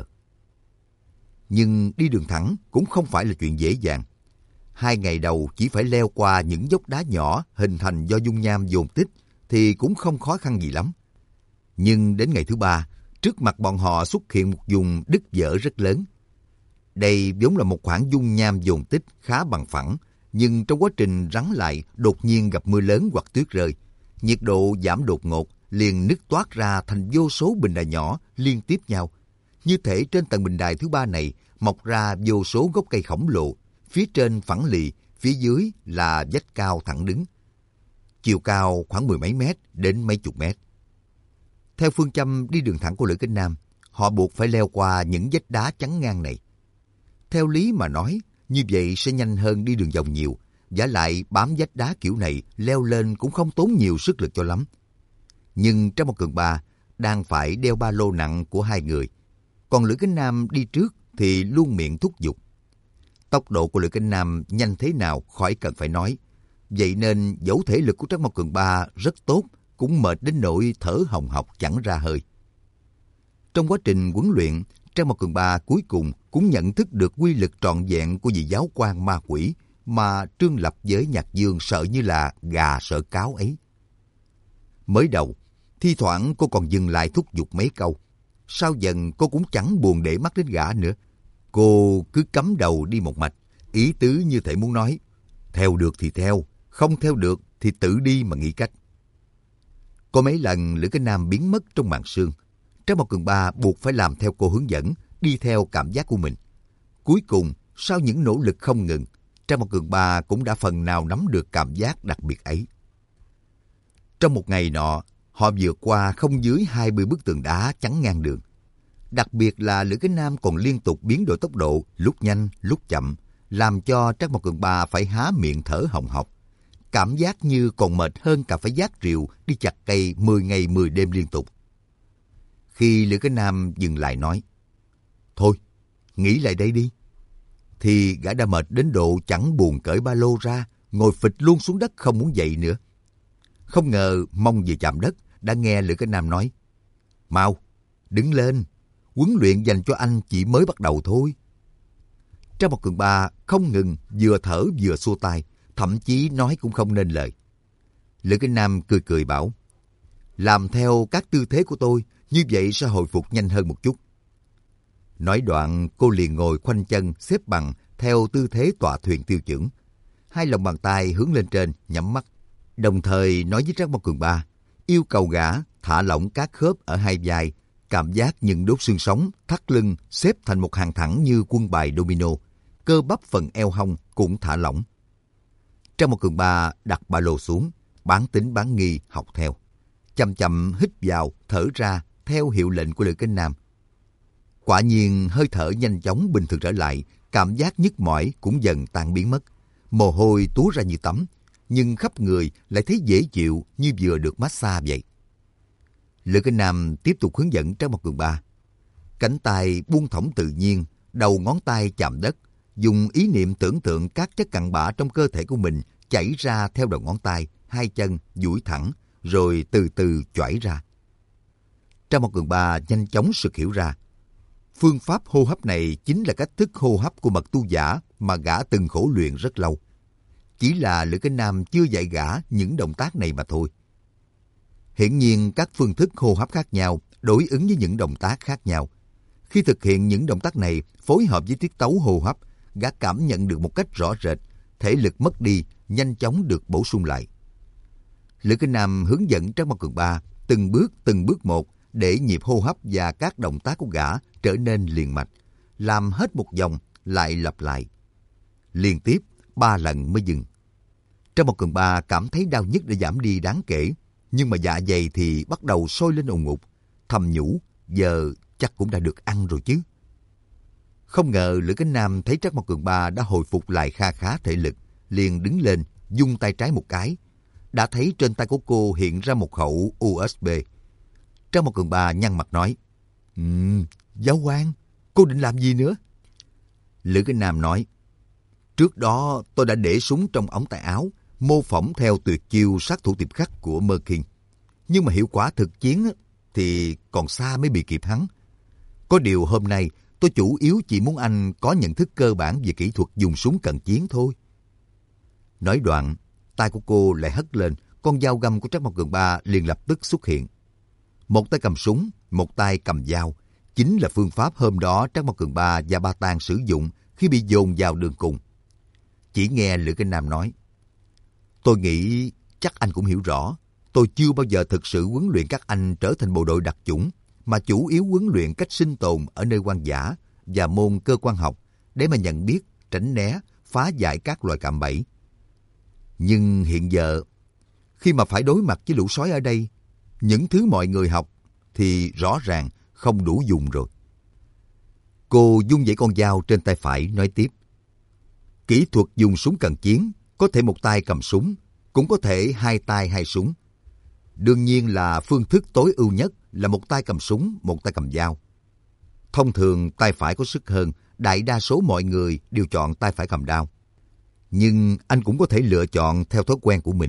Nhưng đi đường thẳng cũng không phải là chuyện dễ dàng. Hai ngày đầu chỉ phải leo qua những dốc đá nhỏ hình thành do dung nham dồn tích thì cũng không khó khăn gì lắm. Nhưng đến ngày thứ ba, trước mặt bọn họ xuất hiện một vùng đứt vỡ rất lớn. Đây vốn là một khoảng dung nham dồn tích khá bằng phẳng, nhưng trong quá trình rắn lại đột nhiên gặp mưa lớn hoặc tuyết rơi. Nhiệt độ giảm đột ngột, liền nứt toát ra thành vô số bình đài nhỏ liên tiếp nhau. Như thể trên tầng bình đài thứ ba này mọc ra vô số gốc cây khổng lồ, phía trên phẳng lì, phía dưới là vách cao thẳng đứng. Chiều cao khoảng mười mấy mét đến mấy chục mét. Theo phương châm đi đường thẳng của Lữ Cái Nam, họ buộc phải leo qua những vách đá chắn ngang này. Theo lý mà nói, như vậy sẽ nhanh hơn đi đường vòng nhiều, vả lại bám vách đá kiểu này leo lên cũng không tốn nhiều sức lực cho lắm. Nhưng Trác Mộc Cường Ba đang phải đeo ba lô nặng của hai người, còn Lữ Cái Nam đi trước thì luôn miệng thúc giục. Tốc độ của Lữ Cái Nam nhanh thế nào khỏi cần phải nói, vậy nên dẫu thể lực của Trác Mộc Cường Ba rất tốt, cũng mệt đến nỗi thở hồng hộc chẳng ra hơi. Trong quá trình huấn luyện, Trác Mộc Cường Ba cuối cùng cũng nhận thức được quy lực trọn vẹn của vị giáo quan ma quỷ mà Trương Lập với Nhạc Dương sợ như là gà sợ cáo ấy. Mới đầu, thi thoảng cô còn dừng lại thúc giục mấy câu. Sau dần cô cũng chẳng buồn để mắt đến gã nữa. Cô cứ cắm đầu đi một mạch, ý tứ như thể muốn nói: theo được thì theo, không theo được thì tự đi mà nghĩ cách. Có mấy lần Lữ Cái Nam biến mất trong màn sương, Trác Mộc Cường Ba buộc phải làm theo cô hướng dẫn, đi theo cảm giác của mình. Cuối cùng, sau những nỗ lực không ngừng, Trác Mộc Cường Ba cũng đã phần nào nắm được cảm giác đặc biệt ấy. Trong một ngày nọ, họ vượt qua không dưới hai mươi bức tường đá chắn ngang đường. Đặc biệt là Lữ Cái Nam còn liên tục biến đổi tốc độ, lúc nhanh, lúc chậm, làm cho Trác Mộc Cường Ba phải há miệng thở hồng hộc. Cảm giác như còn mệt hơn cả phải vác rìu đi chặt cây mười ngày mười đêm liên tục. Khi Lữ Cái Nam dừng lại nói: thôi, nghỉ lại đây đi. Thì gã đã mệt đến độ chẳng buồn cởi ba lô ra, ngồi phịch luôn xuống đất không muốn dậy nữa. Không ngờ mông vừa chạm đất đã nghe Lữ Cái Nam nói: mau, đứng lên, huấn luyện dành cho anh chỉ mới bắt đầu thôi. Trác Mộc Cường Ba không ngừng vừa thở vừa xua tay, thậm chí nói cũng không nên lời. Lữ Cái Nam cười cười bảo: làm theo các tư thế của tôi, như vậy sẽ hồi phục nhanh hơn một chút. Nói đoạn cô liền ngồi khoanh chân xếp bằng theo tư thế tọa thuyền tiêu chuẩn. Hai lòng bàn tay hướng lên trên, nhắm mắt, đồng thời nói với Trác Mộc Cường Ba, yêu cầu gã thả lỏng các khớp ở hai vai, cảm giác những đốt xương sống, thắt lưng xếp thành một hàng thẳng như quân bài domino, cơ bắp phần eo hông cũng thả lỏng. Trác Mộc Cường Ba đặt ba lô xuống, bán tính bán nghi học theo, chậm chậm hít vào, thở ra theo hiệu lệnh của Lữ Cái Nam. Quả nhiên hơi thở nhanh chóng bình thường trở lại, cảm giác nhức mỏi cũng dần tan biến mất, mồ hôi túa ra như tắm, nhưng khắp người lại thấy dễ chịu như vừa được massage vậy. Lữ Cái Nam tiếp tục hướng dẫn Trác Mộc Cường Ba. Cánh tay buông thõng tự nhiên, đầu ngón tay chạm đất, dùng ý niệm tưởng tượng các chất cặn bã trong cơ thể của mình chảy ra theo đầu ngón tay, hai chân duỗi thẳng, rồi từ từ chảy ra. Trác Mộc Cường Ba nhanh chóng sực hiểu ra. Phương pháp hô hấp này chính là cách thức hô hấp của mật tu giả mà gã từng khổ luyện rất lâu. Chỉ là Lữ Cái Nam chưa dạy gã những động tác này mà thôi. Hiển nhiên các phương thức hô hấp khác nhau đối ứng với những động tác khác nhau. Khi thực hiện những động tác này phối hợp với tiết tấu hô hấp, gã cảm nhận được một cách rõ rệt, thể lực mất đi nhanh chóng được bổ sung lại. Lữ Kinh Nam hướng dẫn Trác Mao Cường Ba từng bước từng bước một để nhịp hô hấp và các động tác của gã trở nên liền mạch, làm hết một vòng lại lặp lại. Liên tiếp ba lần mới dừng. Trác Mao Cường Ba cảm thấy đau nhức đã giảm đi đáng kể, nhưng mà dạ dày thì bắt đầu sôi lên ùn ùn, thầm nhủ giờ chắc cũng đã được ăn rồi chứ. Không ngờ Lữ Cánh Nam thấy Trác Mao Cường Ba đã hồi phục lại kha khá thể lực, liền đứng lên, vung tay trái một cái. Đã thấy trên tay của cô hiện ra một khẩu u ét bê. Trác Mao Cường Ba nhăn mặt nói, Ừm, giáo quan, cô định làm gì nữa? Lữ Cánh Nam nói, trước đó tôi đã để súng trong ống tay áo, mô phỏng theo tuyệt chiêu sát thủ tiệp khắc của Merkin. Nhưng mà hiệu quả thực chiến thì còn xa mới bị kịp hắn. Có điều hôm nay tôi chủ yếu chỉ muốn anh có nhận thức cơ bản về kỹ thuật dùng súng cận chiến thôi. Nói đoạn, tay của cô lại hất lên, con dao găm của Trác Mao Cường Ba liền lập tức xuất hiện. Một tay cầm súng, một tay cầm dao, chính là phương pháp hôm đó Trác Mao Cường Ba và Ba Tang sử dụng khi bị dồn vào đường cùng. Chỉ nghe Lữ Kinh Nam nói, tôi nghĩ chắc anh cũng hiểu rõ, tôi chưa bao giờ thực sự huấn luyện các anh trở thành bộ đội đặc chủng, mà chủ yếu huấn luyện cách sinh tồn ở nơi hoang dã và môn cơ quan học để mà nhận biết, tránh né, phá giải các loài cạm bẫy. Nhưng hiện giờ, khi mà phải đối mặt với lũ sói ở đây, những thứ mọi người học thì rõ ràng không đủ dùng rồi. Cô vung vẩy con dao trên tay phải nói tiếp, kỹ thuật dùng súng cận chiến có thể một tay cầm súng, cũng có thể hai tay hai súng. Đương nhiên là phương thức tối ưu nhất là một tay cầm súng, một tay cầm dao. Thông thường tay phải có sức hơn, đại đa số mọi người đều chọn tay phải cầm đao. Nhưng anh cũng có thể lựa chọn theo thói quen của mình.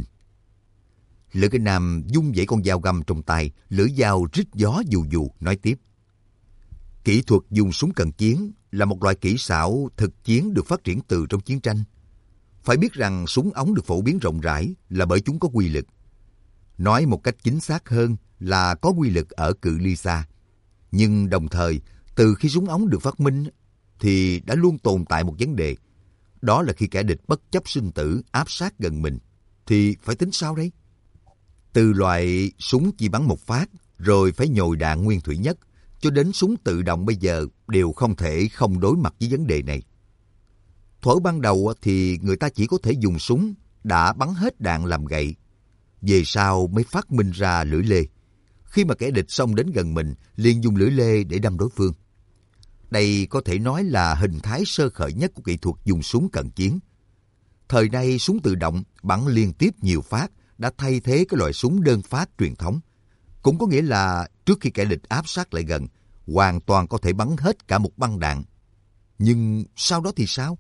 Lữ Kinh Nam vung vẩy con dao găm trong tay, lưỡi dao rít gió dù dù, nói tiếp. Kỹ thuật dùng súng cận chiến là một loại kỹ xảo thực chiến được phát triển từ trong chiến tranh. Phải biết rằng súng ống được phổ biến rộng rãi là bởi chúng có quy lực. Nói một cách chính xác hơn là có quy lực ở cự ly xa. Nhưng đồng thời, từ khi súng ống được phát minh thì đã luôn tồn tại một vấn đề. Đó là khi kẻ địch bất chấp sinh tử áp sát gần mình, thì phải tính sao đấy? Từ loại súng chỉ bắn một phát, rồi phải nhồi đạn nguyên thủy nhất, cho đến súng tự động bây giờ đều không thể không đối mặt với vấn đề này. Thuở ban đầu thì người ta chỉ có thể dùng súng đã bắn hết đạn làm gậy. Về sau mới phát minh ra lưỡi lê. Khi mà kẻ địch xông đến gần mình, liền dùng lưỡi lê để đâm đối phương. Đây có thể nói là hình thái sơ khởi nhất của kỹ thuật dùng súng cận chiến. Thời nay súng tự động bắn liên tiếp nhiều phát đã thay thế cái loại súng đơn phát truyền thống. Cũng có nghĩa là trước khi kẻ địch áp sát lại gần, hoàn toàn có thể bắn hết cả một băng đạn. Nhưng sau đó thì sao?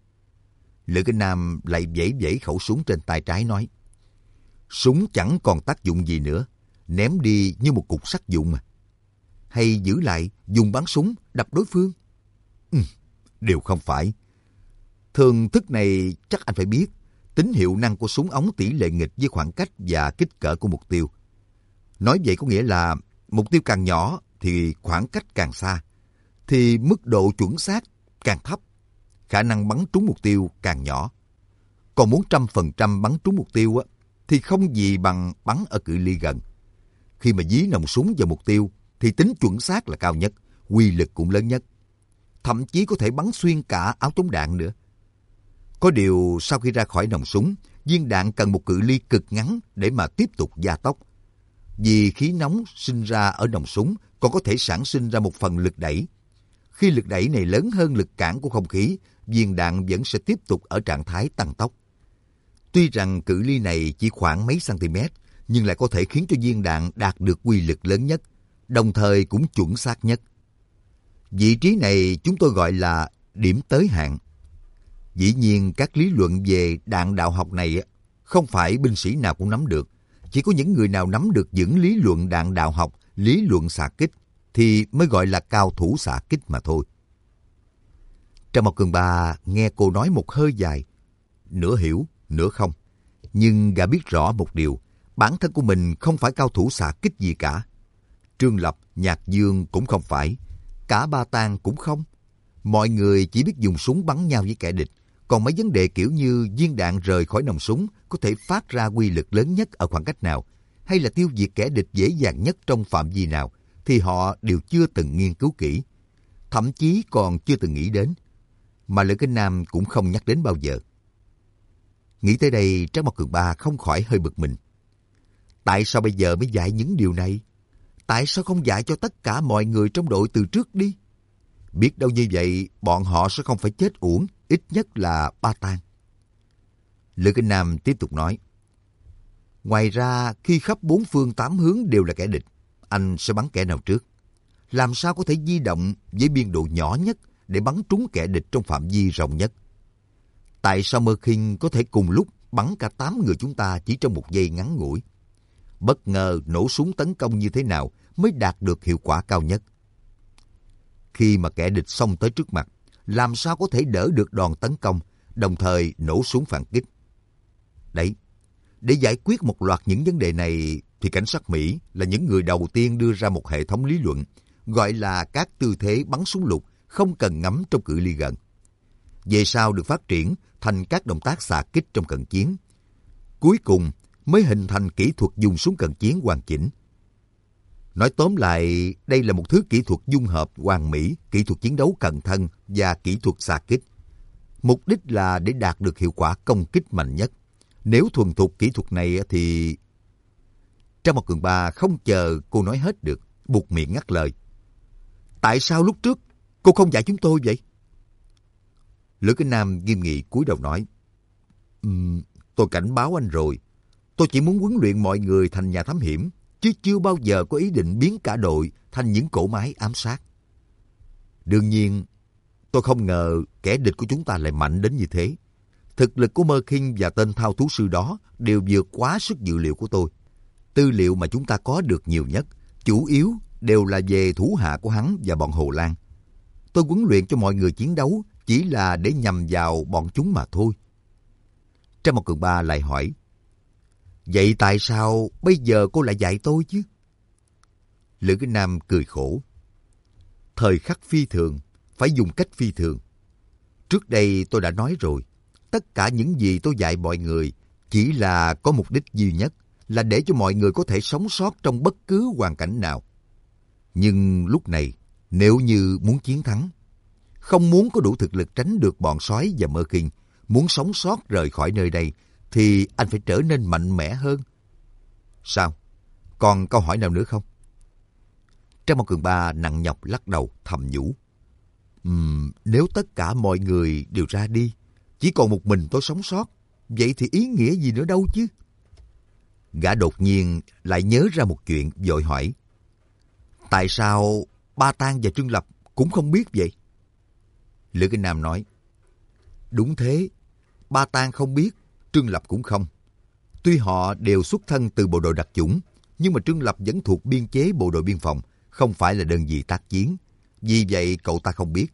Lữ Kinh Nam lại vẫy vẫy khẩu súng trên tay trái nói, súng chẳng còn tác dụng gì nữa, ném đi như một cục sắt vụn mà. Hay giữ lại dùng bắn súng đập đối phương? Ừ, đều không phải. Thường thức này chắc anh phải biết, tính hiệu năng của súng ống tỷ lệ nghịch với khoảng cách và kích cỡ của mục tiêu. Nói vậy có nghĩa là mục tiêu càng nhỏ thì khoảng cách càng xa, thì mức độ chuẩn xác càng thấp, khả năng bắn trúng mục tiêu càng nhỏ. Còn muốn trăm phần trăm bắn trúng mục tiêu á, thì không gì bằng bắn ở cự ly gần. Khi mà dí nòng súng vào mục tiêu thì tính chuẩn xác là cao nhất, uy lực cũng lớn nhất. Thậm chí có thể bắn xuyên cả áo chống đạn nữa. Có điều sau khi ra khỏi nòng súng, viên đạn cần một cự ly cực ngắn để mà tiếp tục gia tốc. Vì khí nóng sinh ra ở nòng súng còn có thể sản sinh ra một phần lực đẩy. Khi lực đẩy này lớn hơn lực cản của không khí, viên đạn vẫn sẽ tiếp tục ở trạng thái tăng tốc. Tuy rằng cự ly này chỉ khoảng mấy cm, nhưng lại có thể khiến cho viên đạn đạt được uy lực lớn nhất, đồng thời cũng chuẩn xác nhất. Vị trí này chúng tôi gọi là điểm tới hạn. Dĩ nhiên các lý luận về đạn đạo học này không phải binh sĩ nào cũng nắm được. Chỉ có những người nào nắm được những lý luận đạn đạo học, lý luận xạ kích thì mới gọi là cao thủ xạ kích mà thôi. Trác Mao Cường Ba nghe cô nói một hơi dài, nửa hiểu, nửa không. Nhưng gã biết rõ một điều, bản thân của mình không phải cao thủ xạ kích gì cả. Trương Lập, Nhạc Dương cũng không phải, cả Ba Tang cũng không. Mọi người chỉ biết dùng súng bắn nhau với kẻ địch, Còn mấy vấn đề kiểu như viên đạn rời khỏi nòng súng có thể phát ra uy lực lớn nhất ở khoảng cách nào, hay là tiêu diệt kẻ địch dễ dàng nhất trong phạm vi nào, thì họ đều chưa từng nghiên cứu kỹ, thậm chí còn chưa từng nghĩ đến, mà Lữ Kinh Nam cũng không nhắc đến bao giờ. Nghĩ tới đây, Trác Mộc Cường Ba không khỏi hơi bực mình. Tại sao bây giờ mới dạy những điều này? Tại sao không dạy cho tất cả mọi người trong đội từ trước đi? Biết đâu như vậy, bọn họ sẽ không phải chết uổng, ít nhất là Ba Tang. Lữ Kinh Nam tiếp tục nói. Ngoài ra, khi khắp bốn phương tám hướng đều là kẻ địch, anh sẽ bắn kẻ nào trước? Làm sao có thể di động với biên độ nhỏ nhất để bắn trúng kẻ địch trong phạm vi rộng nhất? Tại sao Mơ Khinh có thể cùng lúc bắn cả tám người chúng ta chỉ trong một giây ngắn ngủi? Bất ngờ nổ súng tấn công như thế nào mới đạt được hiệu quả cao nhất? Khi mà kẻ địch xông tới trước mặt, làm sao có thể đỡ được đòn tấn công, đồng thời nổ súng phản kích? Đấy, để giải quyết một loạt những vấn đề này, thì cảnh sát Mỹ là những người đầu tiên đưa ra một hệ thống lý luận, gọi là các tư thế bắn súng lục không cần ngắm trong cự ly gần. Về sau được phát triển thành các động tác xạ kích trong cận chiến. Cuối cùng mới hình thành kỹ thuật dùng súng cận chiến hoàn chỉnh. Nói tóm lại, đây là một thứ kỹ thuật dung hợp hoàn mỹ, kỹ thuật chiến đấu cận thân và kỹ thuật xạ kích. Mục đích là để đạt được hiệu quả công kích mạnh nhất. Nếu thuần thục kỹ thuật này thì... Trác Mộc Cường Ba không chờ cô nói hết được, buột miệng ngắt lời. Tại sao lúc trước cô không dạy chúng tôi vậy? Lữ Kinh Nam nghiêm nghị cúi đầu nói. Um, tôi cảnh báo anh rồi. Tôi chỉ muốn huấn luyện mọi người thành nhà thám hiểm, chứ chưa bao giờ có ý định biến cả đội thành những cỗ máy ám sát. Đương nhiên, tôi không ngờ kẻ địch của chúng ta lại mạnh đến như thế. Thực lực của Mơ Khinh và tên thao thú sư đó đều vượt quá sức dự liệu của tôi. Tư liệu mà chúng ta có được nhiều nhất, chủ yếu đều là về thủ hạ của hắn và bọn Hồ Lan. Tôi huấn luyện cho mọi người chiến đấu chỉ là để nhằm vào bọn chúng mà thôi. Trác Mộc Cường Ba lại hỏi. Vậy tại sao bây giờ cô lại dạy tôi chứ? Lữ Kinh Nam cười khổ. Thời khắc phi thường, phải dùng cách phi thường. Trước đây tôi đã nói rồi, tất cả những gì tôi dạy mọi người chỉ là có mục đích duy nhất, là để cho mọi người có thể sống sót trong bất cứ hoàn cảnh nào. Nhưng lúc này, nếu như muốn chiến thắng, không muốn có đủ thực lực tránh được bọn sói và Mơ Khinh, muốn sống sót rời khỏi nơi đây, thì anh phải trở nên mạnh mẽ hơn. Sao? Còn câu hỏi nào nữa không? Trác Mộc Cường Ba nặng nhọc lắc đầu thầm nhủ. Uhm, nếu tất cả mọi người đều ra đi, chỉ còn một mình tôi sống sót, vậy thì ý nghĩa gì nữa đâu chứ? Gã đột nhiên lại nhớ ra một chuyện, vội hỏi. Tại sao Ba Tang và Trương Lập cũng không biết vậy? Lữ Kinh Nam nói. Đúng thế, Ba Tang không biết, Trương Lập cũng không. Tuy họ đều xuất thân từ bộ đội đặc chủng, nhưng mà Trương Lập vẫn thuộc biên chế bộ đội biên phòng, không phải là đơn vị tác chiến. Vì vậy cậu ta không biết.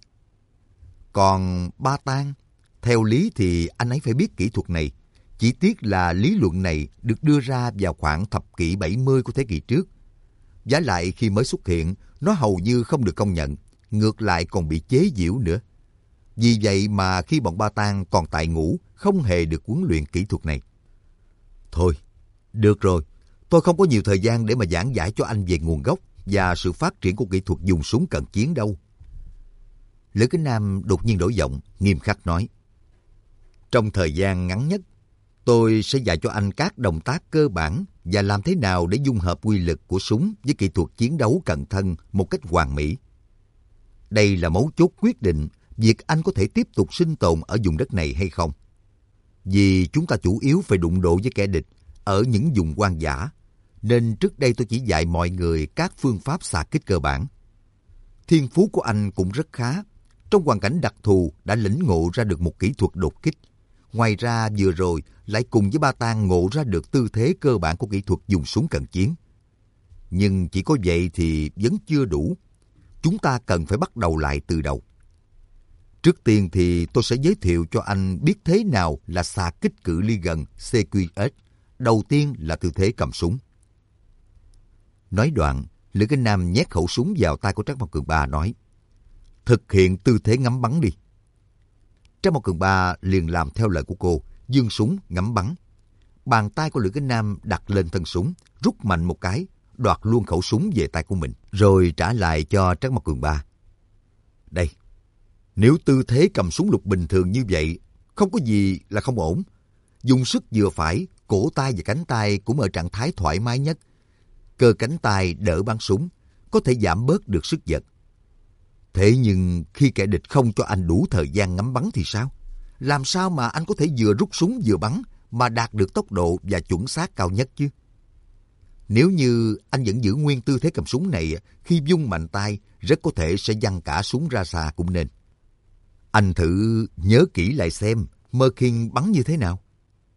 Còn Ba Tang, theo lý thì anh ấy phải biết kỹ thuật này. Chỉ tiếc là lý luận này được đưa ra vào khoảng thập kỷ bảy mươi của thế kỷ trước. Vả lại khi mới xuất hiện, nó hầu như không được công nhận, ngược lại còn bị chế giễu nữa. Vì vậy mà khi bọn Ba Tang còn tại ngũ, không hề được huấn luyện kỹ thuật này. Thôi, được rồi, tôi không có nhiều thời gian để mà giảng giải cho anh về nguồn gốc và sự phát triển của kỹ thuật dùng súng cận chiến đâu. Lữ Kính Nam đột nhiên đổi giọng, nghiêm khắc nói. Trong thời gian ngắn nhất, tôi sẽ dạy cho anh các động tác cơ bản và làm thế nào để dung hợp uy lực của súng với kỹ thuật chiến đấu cận thân một cách hoàn mỹ. Đây là mấu chốt quyết định việc anh có thể tiếp tục sinh tồn ở vùng đất này hay không. Vì chúng ta chủ yếu phải đụng độ với kẻ địch ở những vùng hoang dã, nên trước đây tôi chỉ dạy mọi người các phương pháp xạ kích cơ bản. Thiên phú của anh cũng rất khá. Trong hoàn cảnh đặc thù đã lĩnh ngộ ra được một kỹ thuật đột kích. Ngoài ra vừa rồi lại cùng với Ba Tang ngộ ra được tư thế cơ bản của kỹ thuật dùng súng cận chiến. Nhưng chỉ có vậy thì vẫn chưa đủ. Chúng ta cần phải bắt đầu lại từ đầu. Trước tiên thì tôi sẽ giới thiệu cho anh biết thế nào là xạ kích cự ly gần xê quy ét. Đầu tiên là tư thế cầm súng. Nói đoạn, Lữ Kính Nam nhét khẩu súng vào tay của Trác Mộc Cường Ba nói. Thực hiện tư thế ngắm bắn đi. Trang một Cường Ba liền làm theo lời của cô, giương súng ngắm bắn. Bàn tay của Lữ Kính Nam đặt lên thân súng, rút mạnh một cái, đoạt luôn khẩu súng về tay của mình, rồi trả lại cho Trang một Cường Ba. Đây, nếu tư thế cầm súng lục bình thường như vậy, không có gì là không ổn. Dùng sức vừa phải, cổ tay và cánh tay cũng ở trạng thái thoải mái nhất. Cơ cánh tay đỡ bắn súng, có thể giảm bớt được sức giật. Thế nhưng khi kẻ địch không cho anh đủ thời gian ngắm bắn thì sao? Làm sao mà anh có thể vừa rút súng vừa bắn mà đạt được tốc độ và chuẩn xác cao nhất chứ? Nếu như anh vẫn giữ nguyên tư thế cầm súng này, khi vung mạnh tay, rất có thể sẽ văng cả súng ra xa cũng nên. Anh thử nhớ kỹ lại xem Mơ Khiên bắn như thế nào.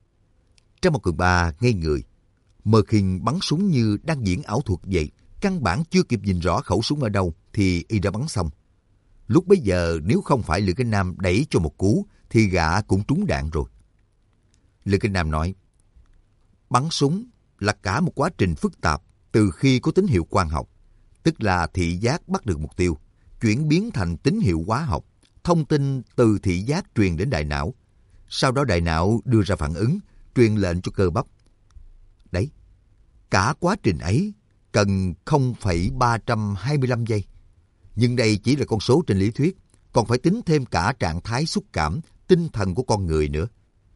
Trang một Cường Ba ngây người. Mơ Khiên bắn súng như đang diễn ảo thuật vậy. Căn bản chưa kịp nhìn rõ khẩu súng ở đâu thì y đã bắn xong. Lúc bấy giờ nếu không phải Lữ Kính Nam đẩy cho một cú thì gã cũng trúng đạn rồi. Lữ Kính Nam nói, bắn súng là cả một quá trình phức tạp từ khi có tín hiệu quang học, tức là thị giác bắt được mục tiêu, chuyển biến thành tín hiệu hóa học, thông tin từ thị giác truyền đến đại não. Sau đó đại não đưa ra phản ứng, truyền lệnh cho cơ bắp. Đấy, cả quá trình ấy cần không phẩy ba trăm hai mươi lăm giây. Nhưng đây chỉ là con số trên lý thuyết, còn phải tính thêm cả trạng thái xúc cảm, tinh thần của con người nữa.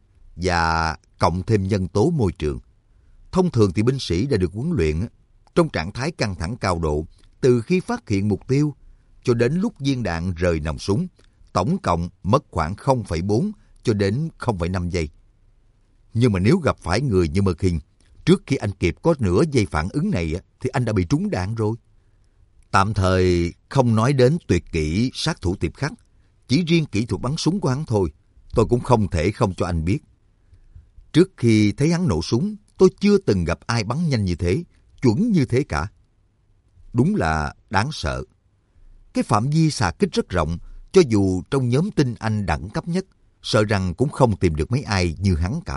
Và cộng thêm nhân tố môi trường. Thông thường thì binh sĩ đã được huấn luyện trong trạng thái căng thẳng cao độ, từ khi phát hiện mục tiêu cho đến lúc viên đạn rời nòng súng, tổng cộng mất khoảng không phẩy bốn cho đến không phẩy năm giây. Nhưng mà nếu gặp phải người như Mơ Khiên, trước khi anh kịp có nửa giây phản ứng này thì anh đã bị trúng đạn rồi. Tạm thời không nói đến tuyệt kỹ sát thủ tiệp khắc, chỉ riêng kỹ thuật bắn súng của hắn thôi, tôi cũng không thể không cho anh biết. Trước khi thấy hắn nổ súng, tôi chưa từng gặp ai bắn nhanh như thế, chuẩn như thế cả. Đúng là đáng sợ. Cái phạm vi xạ kích rất rộng, cho dù trong nhóm tinh anh đẳng cấp nhất, sợ rằng cũng không tìm được mấy ai như hắn cả.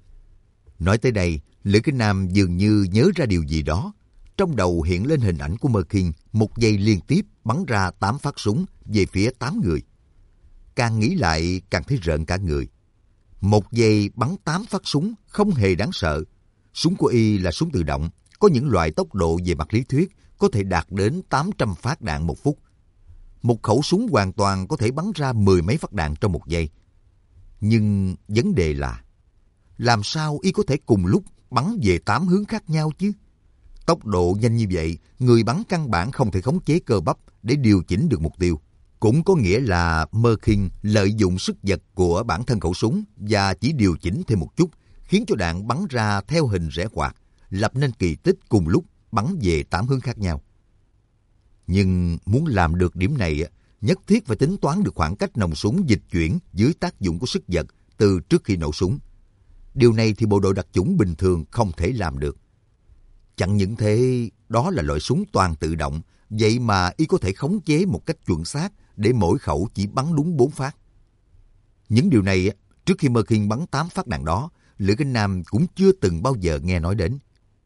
Nói tới đây, Lữ Kính Nam dường như nhớ ra điều gì đó. Trong đầu hiện lên hình ảnh của Mơ Khiên, một giây liên tiếp bắn ra tám phát súng về phía tám người. Càng nghĩ lại càng thấy rợn cả người. Một giây bắn tám phát súng không hề đáng sợ. Súng của y là súng tự động, có những loại tốc độ về mặt lý thuyết có thể đạt đến tám trăm phát đạn một phút. Một khẩu súng hoàn toàn có thể bắn ra mười mấy phát đạn trong một giây. Nhưng vấn đề là, làm sao y có thể cùng lúc bắn về tám hướng khác nhau chứ? Tốc độ nhanh như vậy, người bắn căn bản không thể khống chế cơ bắp để điều chỉnh được mục tiêu. Cũng có nghĩa là Mơ Khiên lợi dụng sức giật của bản thân khẩu súng và chỉ điều chỉnh thêm một chút, khiến cho đạn bắn ra theo hình rẽ quạt, lập nên kỳ tích cùng lúc bắn về tám hướng khác nhau. Nhưng muốn làm được điểm này, nhất thiết phải tính toán được khoảng cách nòng súng dịch chuyển dưới tác dụng của sức giật từ trước khi nổ súng. Điều này thì bộ đội đặc chủng bình thường không thể làm được. Chẳng những thế, đó là loại súng toàn tự động, vậy mà y có thể khống chế một cách chuẩn xác để mỗi khẩu chỉ bắn đúng bốn phát. Những điều này, trước khi Mơ Khiên bắn tám phát đạn đó, Lữ Kính Nam cũng chưa từng bao giờ nghe nói đến.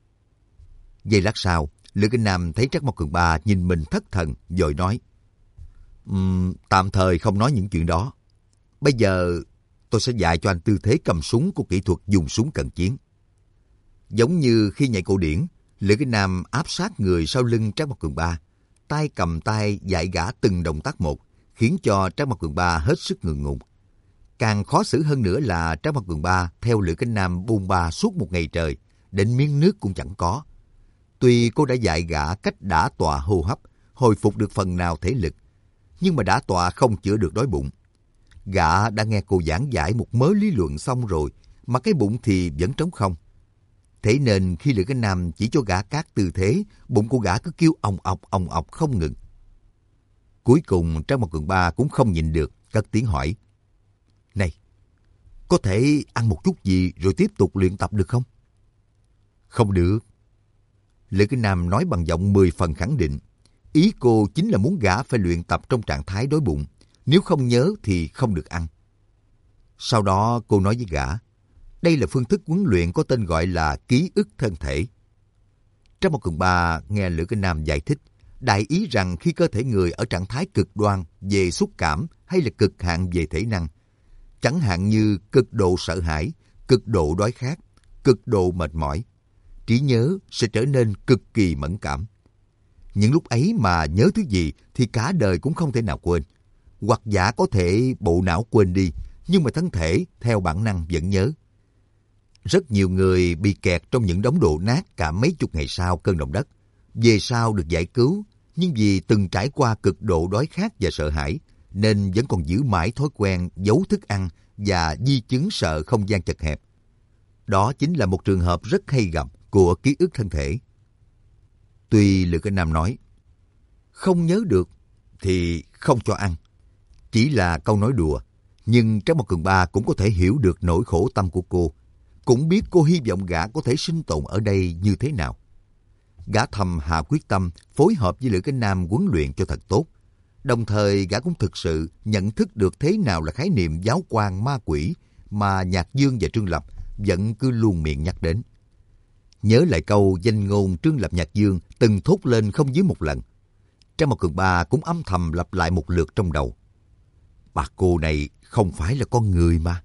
Giây lát sau, Lữ Kính Nam thấy Trác Mộc Cường Ba nhìn mình thất thần, vội nói, um, tạm thời không nói những chuyện đó. Bây giờ tôi sẽ dạy cho anh tư thế cầm súng của kỹ thuật dùng súng cận chiến. Giống như khi nhảy cổ điển, Lữ Kính Nam áp sát người sau lưng Trác Mộc Cường Ba, tay cầm tay dạy gã từng động tác một, khiến cho Trác Mộc Cường Ba hết sức ngượng ngùng. Càng khó xử hơn nữa là Trác Mộc Cường Ba theo Lữ Kính Nam bôn ba suốt một ngày trời, đến miếng nước cũng chẳng có. Tuy cô đã dạy gã cách đả tọa hô hấp, hồi phục được phần nào thể lực, nhưng mà đả tọa không chữa được đói bụng. Gã đã nghe cô giảng giải một mớ lý luận xong rồi, mà cái bụng thì vẫn trống không. Thế nên khi Lữ Kính Nam chỉ cho gã các tư thế, bụng của gã cứ kêu ồng ọc ồng ọc không ngừng. Cuối cùng Trác Mộc Cường Ba cũng không nhịn được, cất tiếng hỏi, này, có thể ăn một chút gì rồi tiếp tục luyện tập được không? Không được. Lữ Kính Nam nói bằng giọng mười phần khẳng định. Ý cô chính là muốn gã phải luyện tập trong trạng thái đói bụng, nếu không nhớ thì không được ăn. Sau đó cô nói với gã, đây là phương thức huấn luyện có tên gọi là ký ức thân thể. Trác Mộc Cường Ba nghe Lữ Kính Nam giải thích, đại ý rằng khi cơ thể người ở trạng thái cực đoan về xúc cảm hay là cực hạn về thể năng, chẳng hạn như cực độ sợ hãi, cực độ đói khát, cực độ mệt mỏi. Trí nhớ sẽ trở nên cực kỳ mẫn cảm. Những lúc ấy mà nhớ thứ gì thì cả đời cũng không thể nào quên. Hoặc giả có thể bộ não quên đi, nhưng mà thân thể theo bản năng vẫn nhớ. Rất nhiều người bị kẹt trong những đống đổ nát cả mấy chục ngày sau cơn động đất. Về sau được giải cứu, nhưng vì từng trải qua cực độ đói khát và sợ hãi, nên vẫn còn giữ mãi thói quen giấu thức ăn và di chứng sợ không gian chật hẹp. Đó chính là một trường hợp rất hay gặp của ký ức thân thể. Tuy Lữ Cảnh Nam nói, không nhớ được thì không cho ăn. Chỉ là câu nói đùa, nhưng Trác Mộc Cường Ba cũng có thể hiểu được nỗi khổ tâm của cô, cũng biết cô hy vọng gã có thể sinh tồn ở đây như thế nào. Gã thầm hạ quyết tâm phối hợp với Lữ Cảnh Nam huấn luyện cho thật tốt. Đồng thời gã cũng thực sự nhận thức được thế nào là khái niệm giáo quan ma quỷ mà Nhạc Dương và Trương Lập vẫn cứ luôn miệng nhắc đến. Nhớ lại câu danh ngôn Trương Lập Nhạc Dương từng thốt lên không dưới một lần. Trác Mộc Cường Ba cũng âm thầm lặp lại một lượt trong đầu. Bà cô này không phải là con người mà.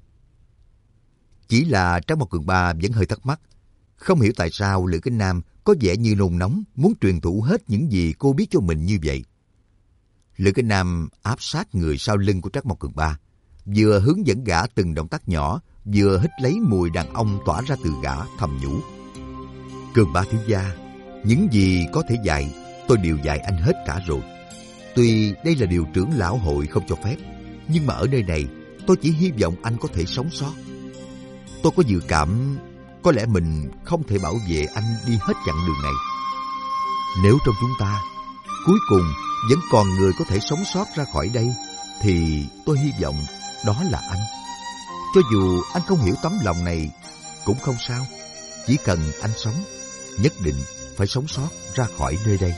Chỉ là Trác Mộc Cường Ba vẫn hơi thắc mắc. Không hiểu tại sao Lữ Cảnh Nam có vẻ như nôn nóng muốn truyền thụ hết những gì cô biết cho mình như vậy. Lữ Cảnh Nam áp sát người sau lưng của Trác Mộc Cường Ba, vừa hướng dẫn gã từng động tác nhỏ, vừa hít lấy mùi đàn ông tỏa ra từ gã, thầm nhủ. Cường Ba thiếu gia, những gì có thể dạy, tôi đều dạy anh hết cả rồi. Tuy đây là điều trưởng lão hội không cho phép, nhưng mà ở nơi này, tôi chỉ hy vọng anh có thể sống sót. Tôi có dự cảm, có lẽ mình không thể bảo vệ anh đi hết chặng đường này. Nếu trong chúng ta, cuối cùng vẫn còn người có thể sống sót ra khỏi đây, thì tôi hy vọng đó là anh. Cho dù anh không hiểu tấm lòng này, cũng không sao. Chỉ cần anh sống, nhất định phải sống sót ra khỏi nơi đây.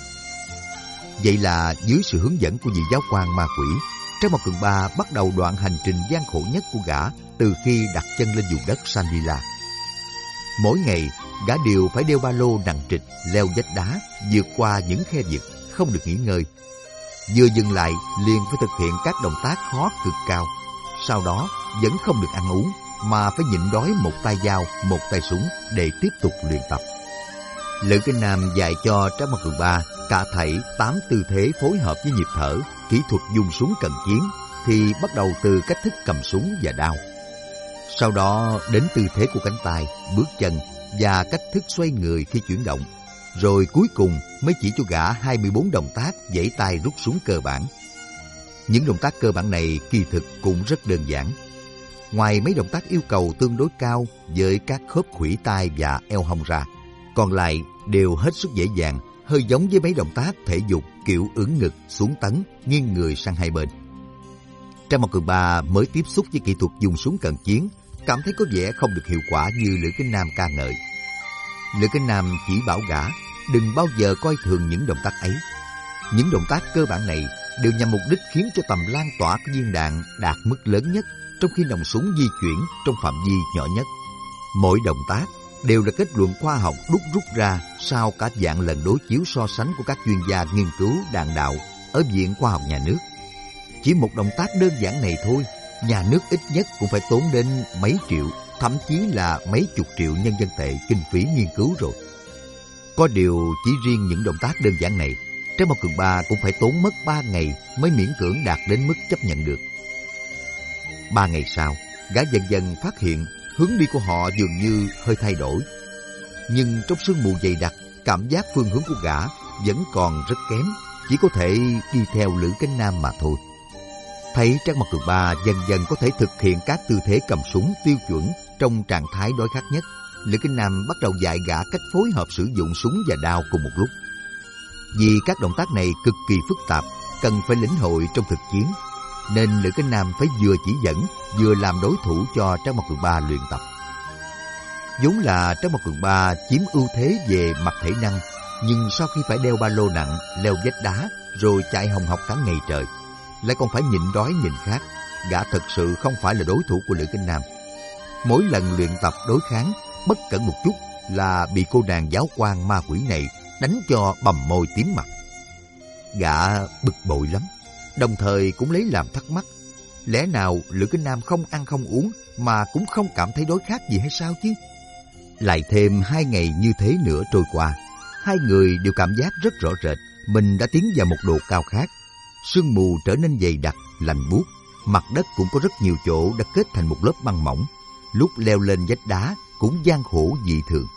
Vậy là dưới sự hướng dẫn của vị giáo quan ma quỷ, Trác Mộc Cường Ba bắt đầu đoạn hành trình gian khổ nhất của gã từ khi đặt chân lên vùng đất Shangri-La. Mỗi ngày, gã đều phải đeo ba lô nặng trịch, leo vách đá, vượt qua những khe vực, không được nghỉ ngơi. Vừa dừng lại, liền phải thực hiện các động tác khó cực cao. Sau đó, vẫn không được ăn uống, mà phải nhịn đói một tay dao, một tay súng để tiếp tục luyện tập. Lữ Cảnh Nam dạy cho Trác Mộc Cường Ba cả thảy tám tư thế phối hợp với nhịp thở, kỹ thuật dùng súng cận chiến, thì bắt đầu từ cách thức cầm súng và đao. Sau đó đến tư thế của cánh tay, bước chân và cách thức xoay người khi chuyển động. Rồi cuối cùng mới chỉ cho gã hai mươi bốn động tác giãy tay rút súng cơ bản. Những động tác cơ bản này kỳ thực cũng rất đơn giản. Ngoài mấy động tác yêu cầu tương đối cao với các khớp khuỷu tay và eo hông ra, còn lại đều hết sức dễ dàng, hơi giống với mấy động tác thể dục kiểu ưỡn ngực, xuống tấn, nghiêng người sang hai bên. Trác Mộc Cường Ba mới tiếp xúc với kỹ thuật dùng súng cận chiến, cảm thấy có vẻ không được hiệu quả như Lữ Cảnh Nam ca ngợi. Lữ Cảnh Nam chỉ bảo gã đừng bao giờ coi thường những động tác ấy. Những động tác cơ bản này đều nhằm mục đích khiến cho tầm lan tỏa của viên đạn đạt mức lớn nhất, trong khi nòng súng di chuyển trong phạm vi nhỏ nhất. Mỗi động tác đều là kết luận khoa học đúc rút ra sau cả vạn lần đối chiếu so sánh của các chuyên gia nghiên cứu đạn đạo ở Viện Khoa học Nhà nước. Chỉ một động tác đơn giản này thôi, nhà nước ít nhất cũng phải tốn đến mấy triệu, thậm chí là mấy chục triệu nhân dân tệ kinh phí nghiên cứu rồi. Có điều chỉ riêng những động tác đơn giản này, Trác Mộc Cường Ba cũng phải tốn mất ba ngày mới miễn cưỡng đạt đến mức chấp nhận được. Ba ngày sau, gã dần dần phát hiện hướng đi của họ dường như hơi thay đổi. Nhưng trong sương mù dày đặc, cảm giác phương hướng của gã vẫn còn rất kém, chỉ có thể đi theo Lữ Cảnh Nam mà thôi. Thấy Trác Mộc Cường Ba dần dần có thể thực hiện các tư thế cầm súng tiêu chuẩn trong trạng thái đói khát nhất, Lữ Cảnh Nam bắt đầu dạy gã cách phối hợp sử dụng súng và đao cùng một lúc. Vì các động tác này cực kỳ phức tạp, cần phải lĩnh hội trong thực chiến, nên Lữ Cảnh Nam phải vừa chỉ dẫn, vừa làm đối thủ cho Trác Mộc Cường Ba luyện tập. Vốn là Trác Mộc Cường Ba chiếm ưu thế về mặt thể năng, nhưng sau khi phải đeo ba lô nặng, leo vách đá, rồi chạy hồng hộc cả ngày trời, lại còn phải nhịn đói nhịn khát, gã thật sự không phải là đối thủ của Lữ Cảnh Nam. Mỗi lần luyện tập đối kháng, bất cẩn một chút là bị cô nàng giáo quan ma quỷ này đánh cho bầm môi tím mặt. Gã bực bội lắm, đồng thời cũng lấy làm thắc mắc. Lẽ nào Lữ Kính Nam không ăn không uống mà cũng không cảm thấy đói khát gì hay sao chứ? Lại thêm hai ngày như thế nữa trôi qua, hai người đều cảm giác rất rõ rệt mình đã tiến vào một độ cao khác. Sương mù trở nên dày đặc, lạnh buốt, mặt đất cũng có rất nhiều chỗ đã kết thành một lớp băng mỏng. Lúc leo lên vách đá cũng gian khổ dị thường.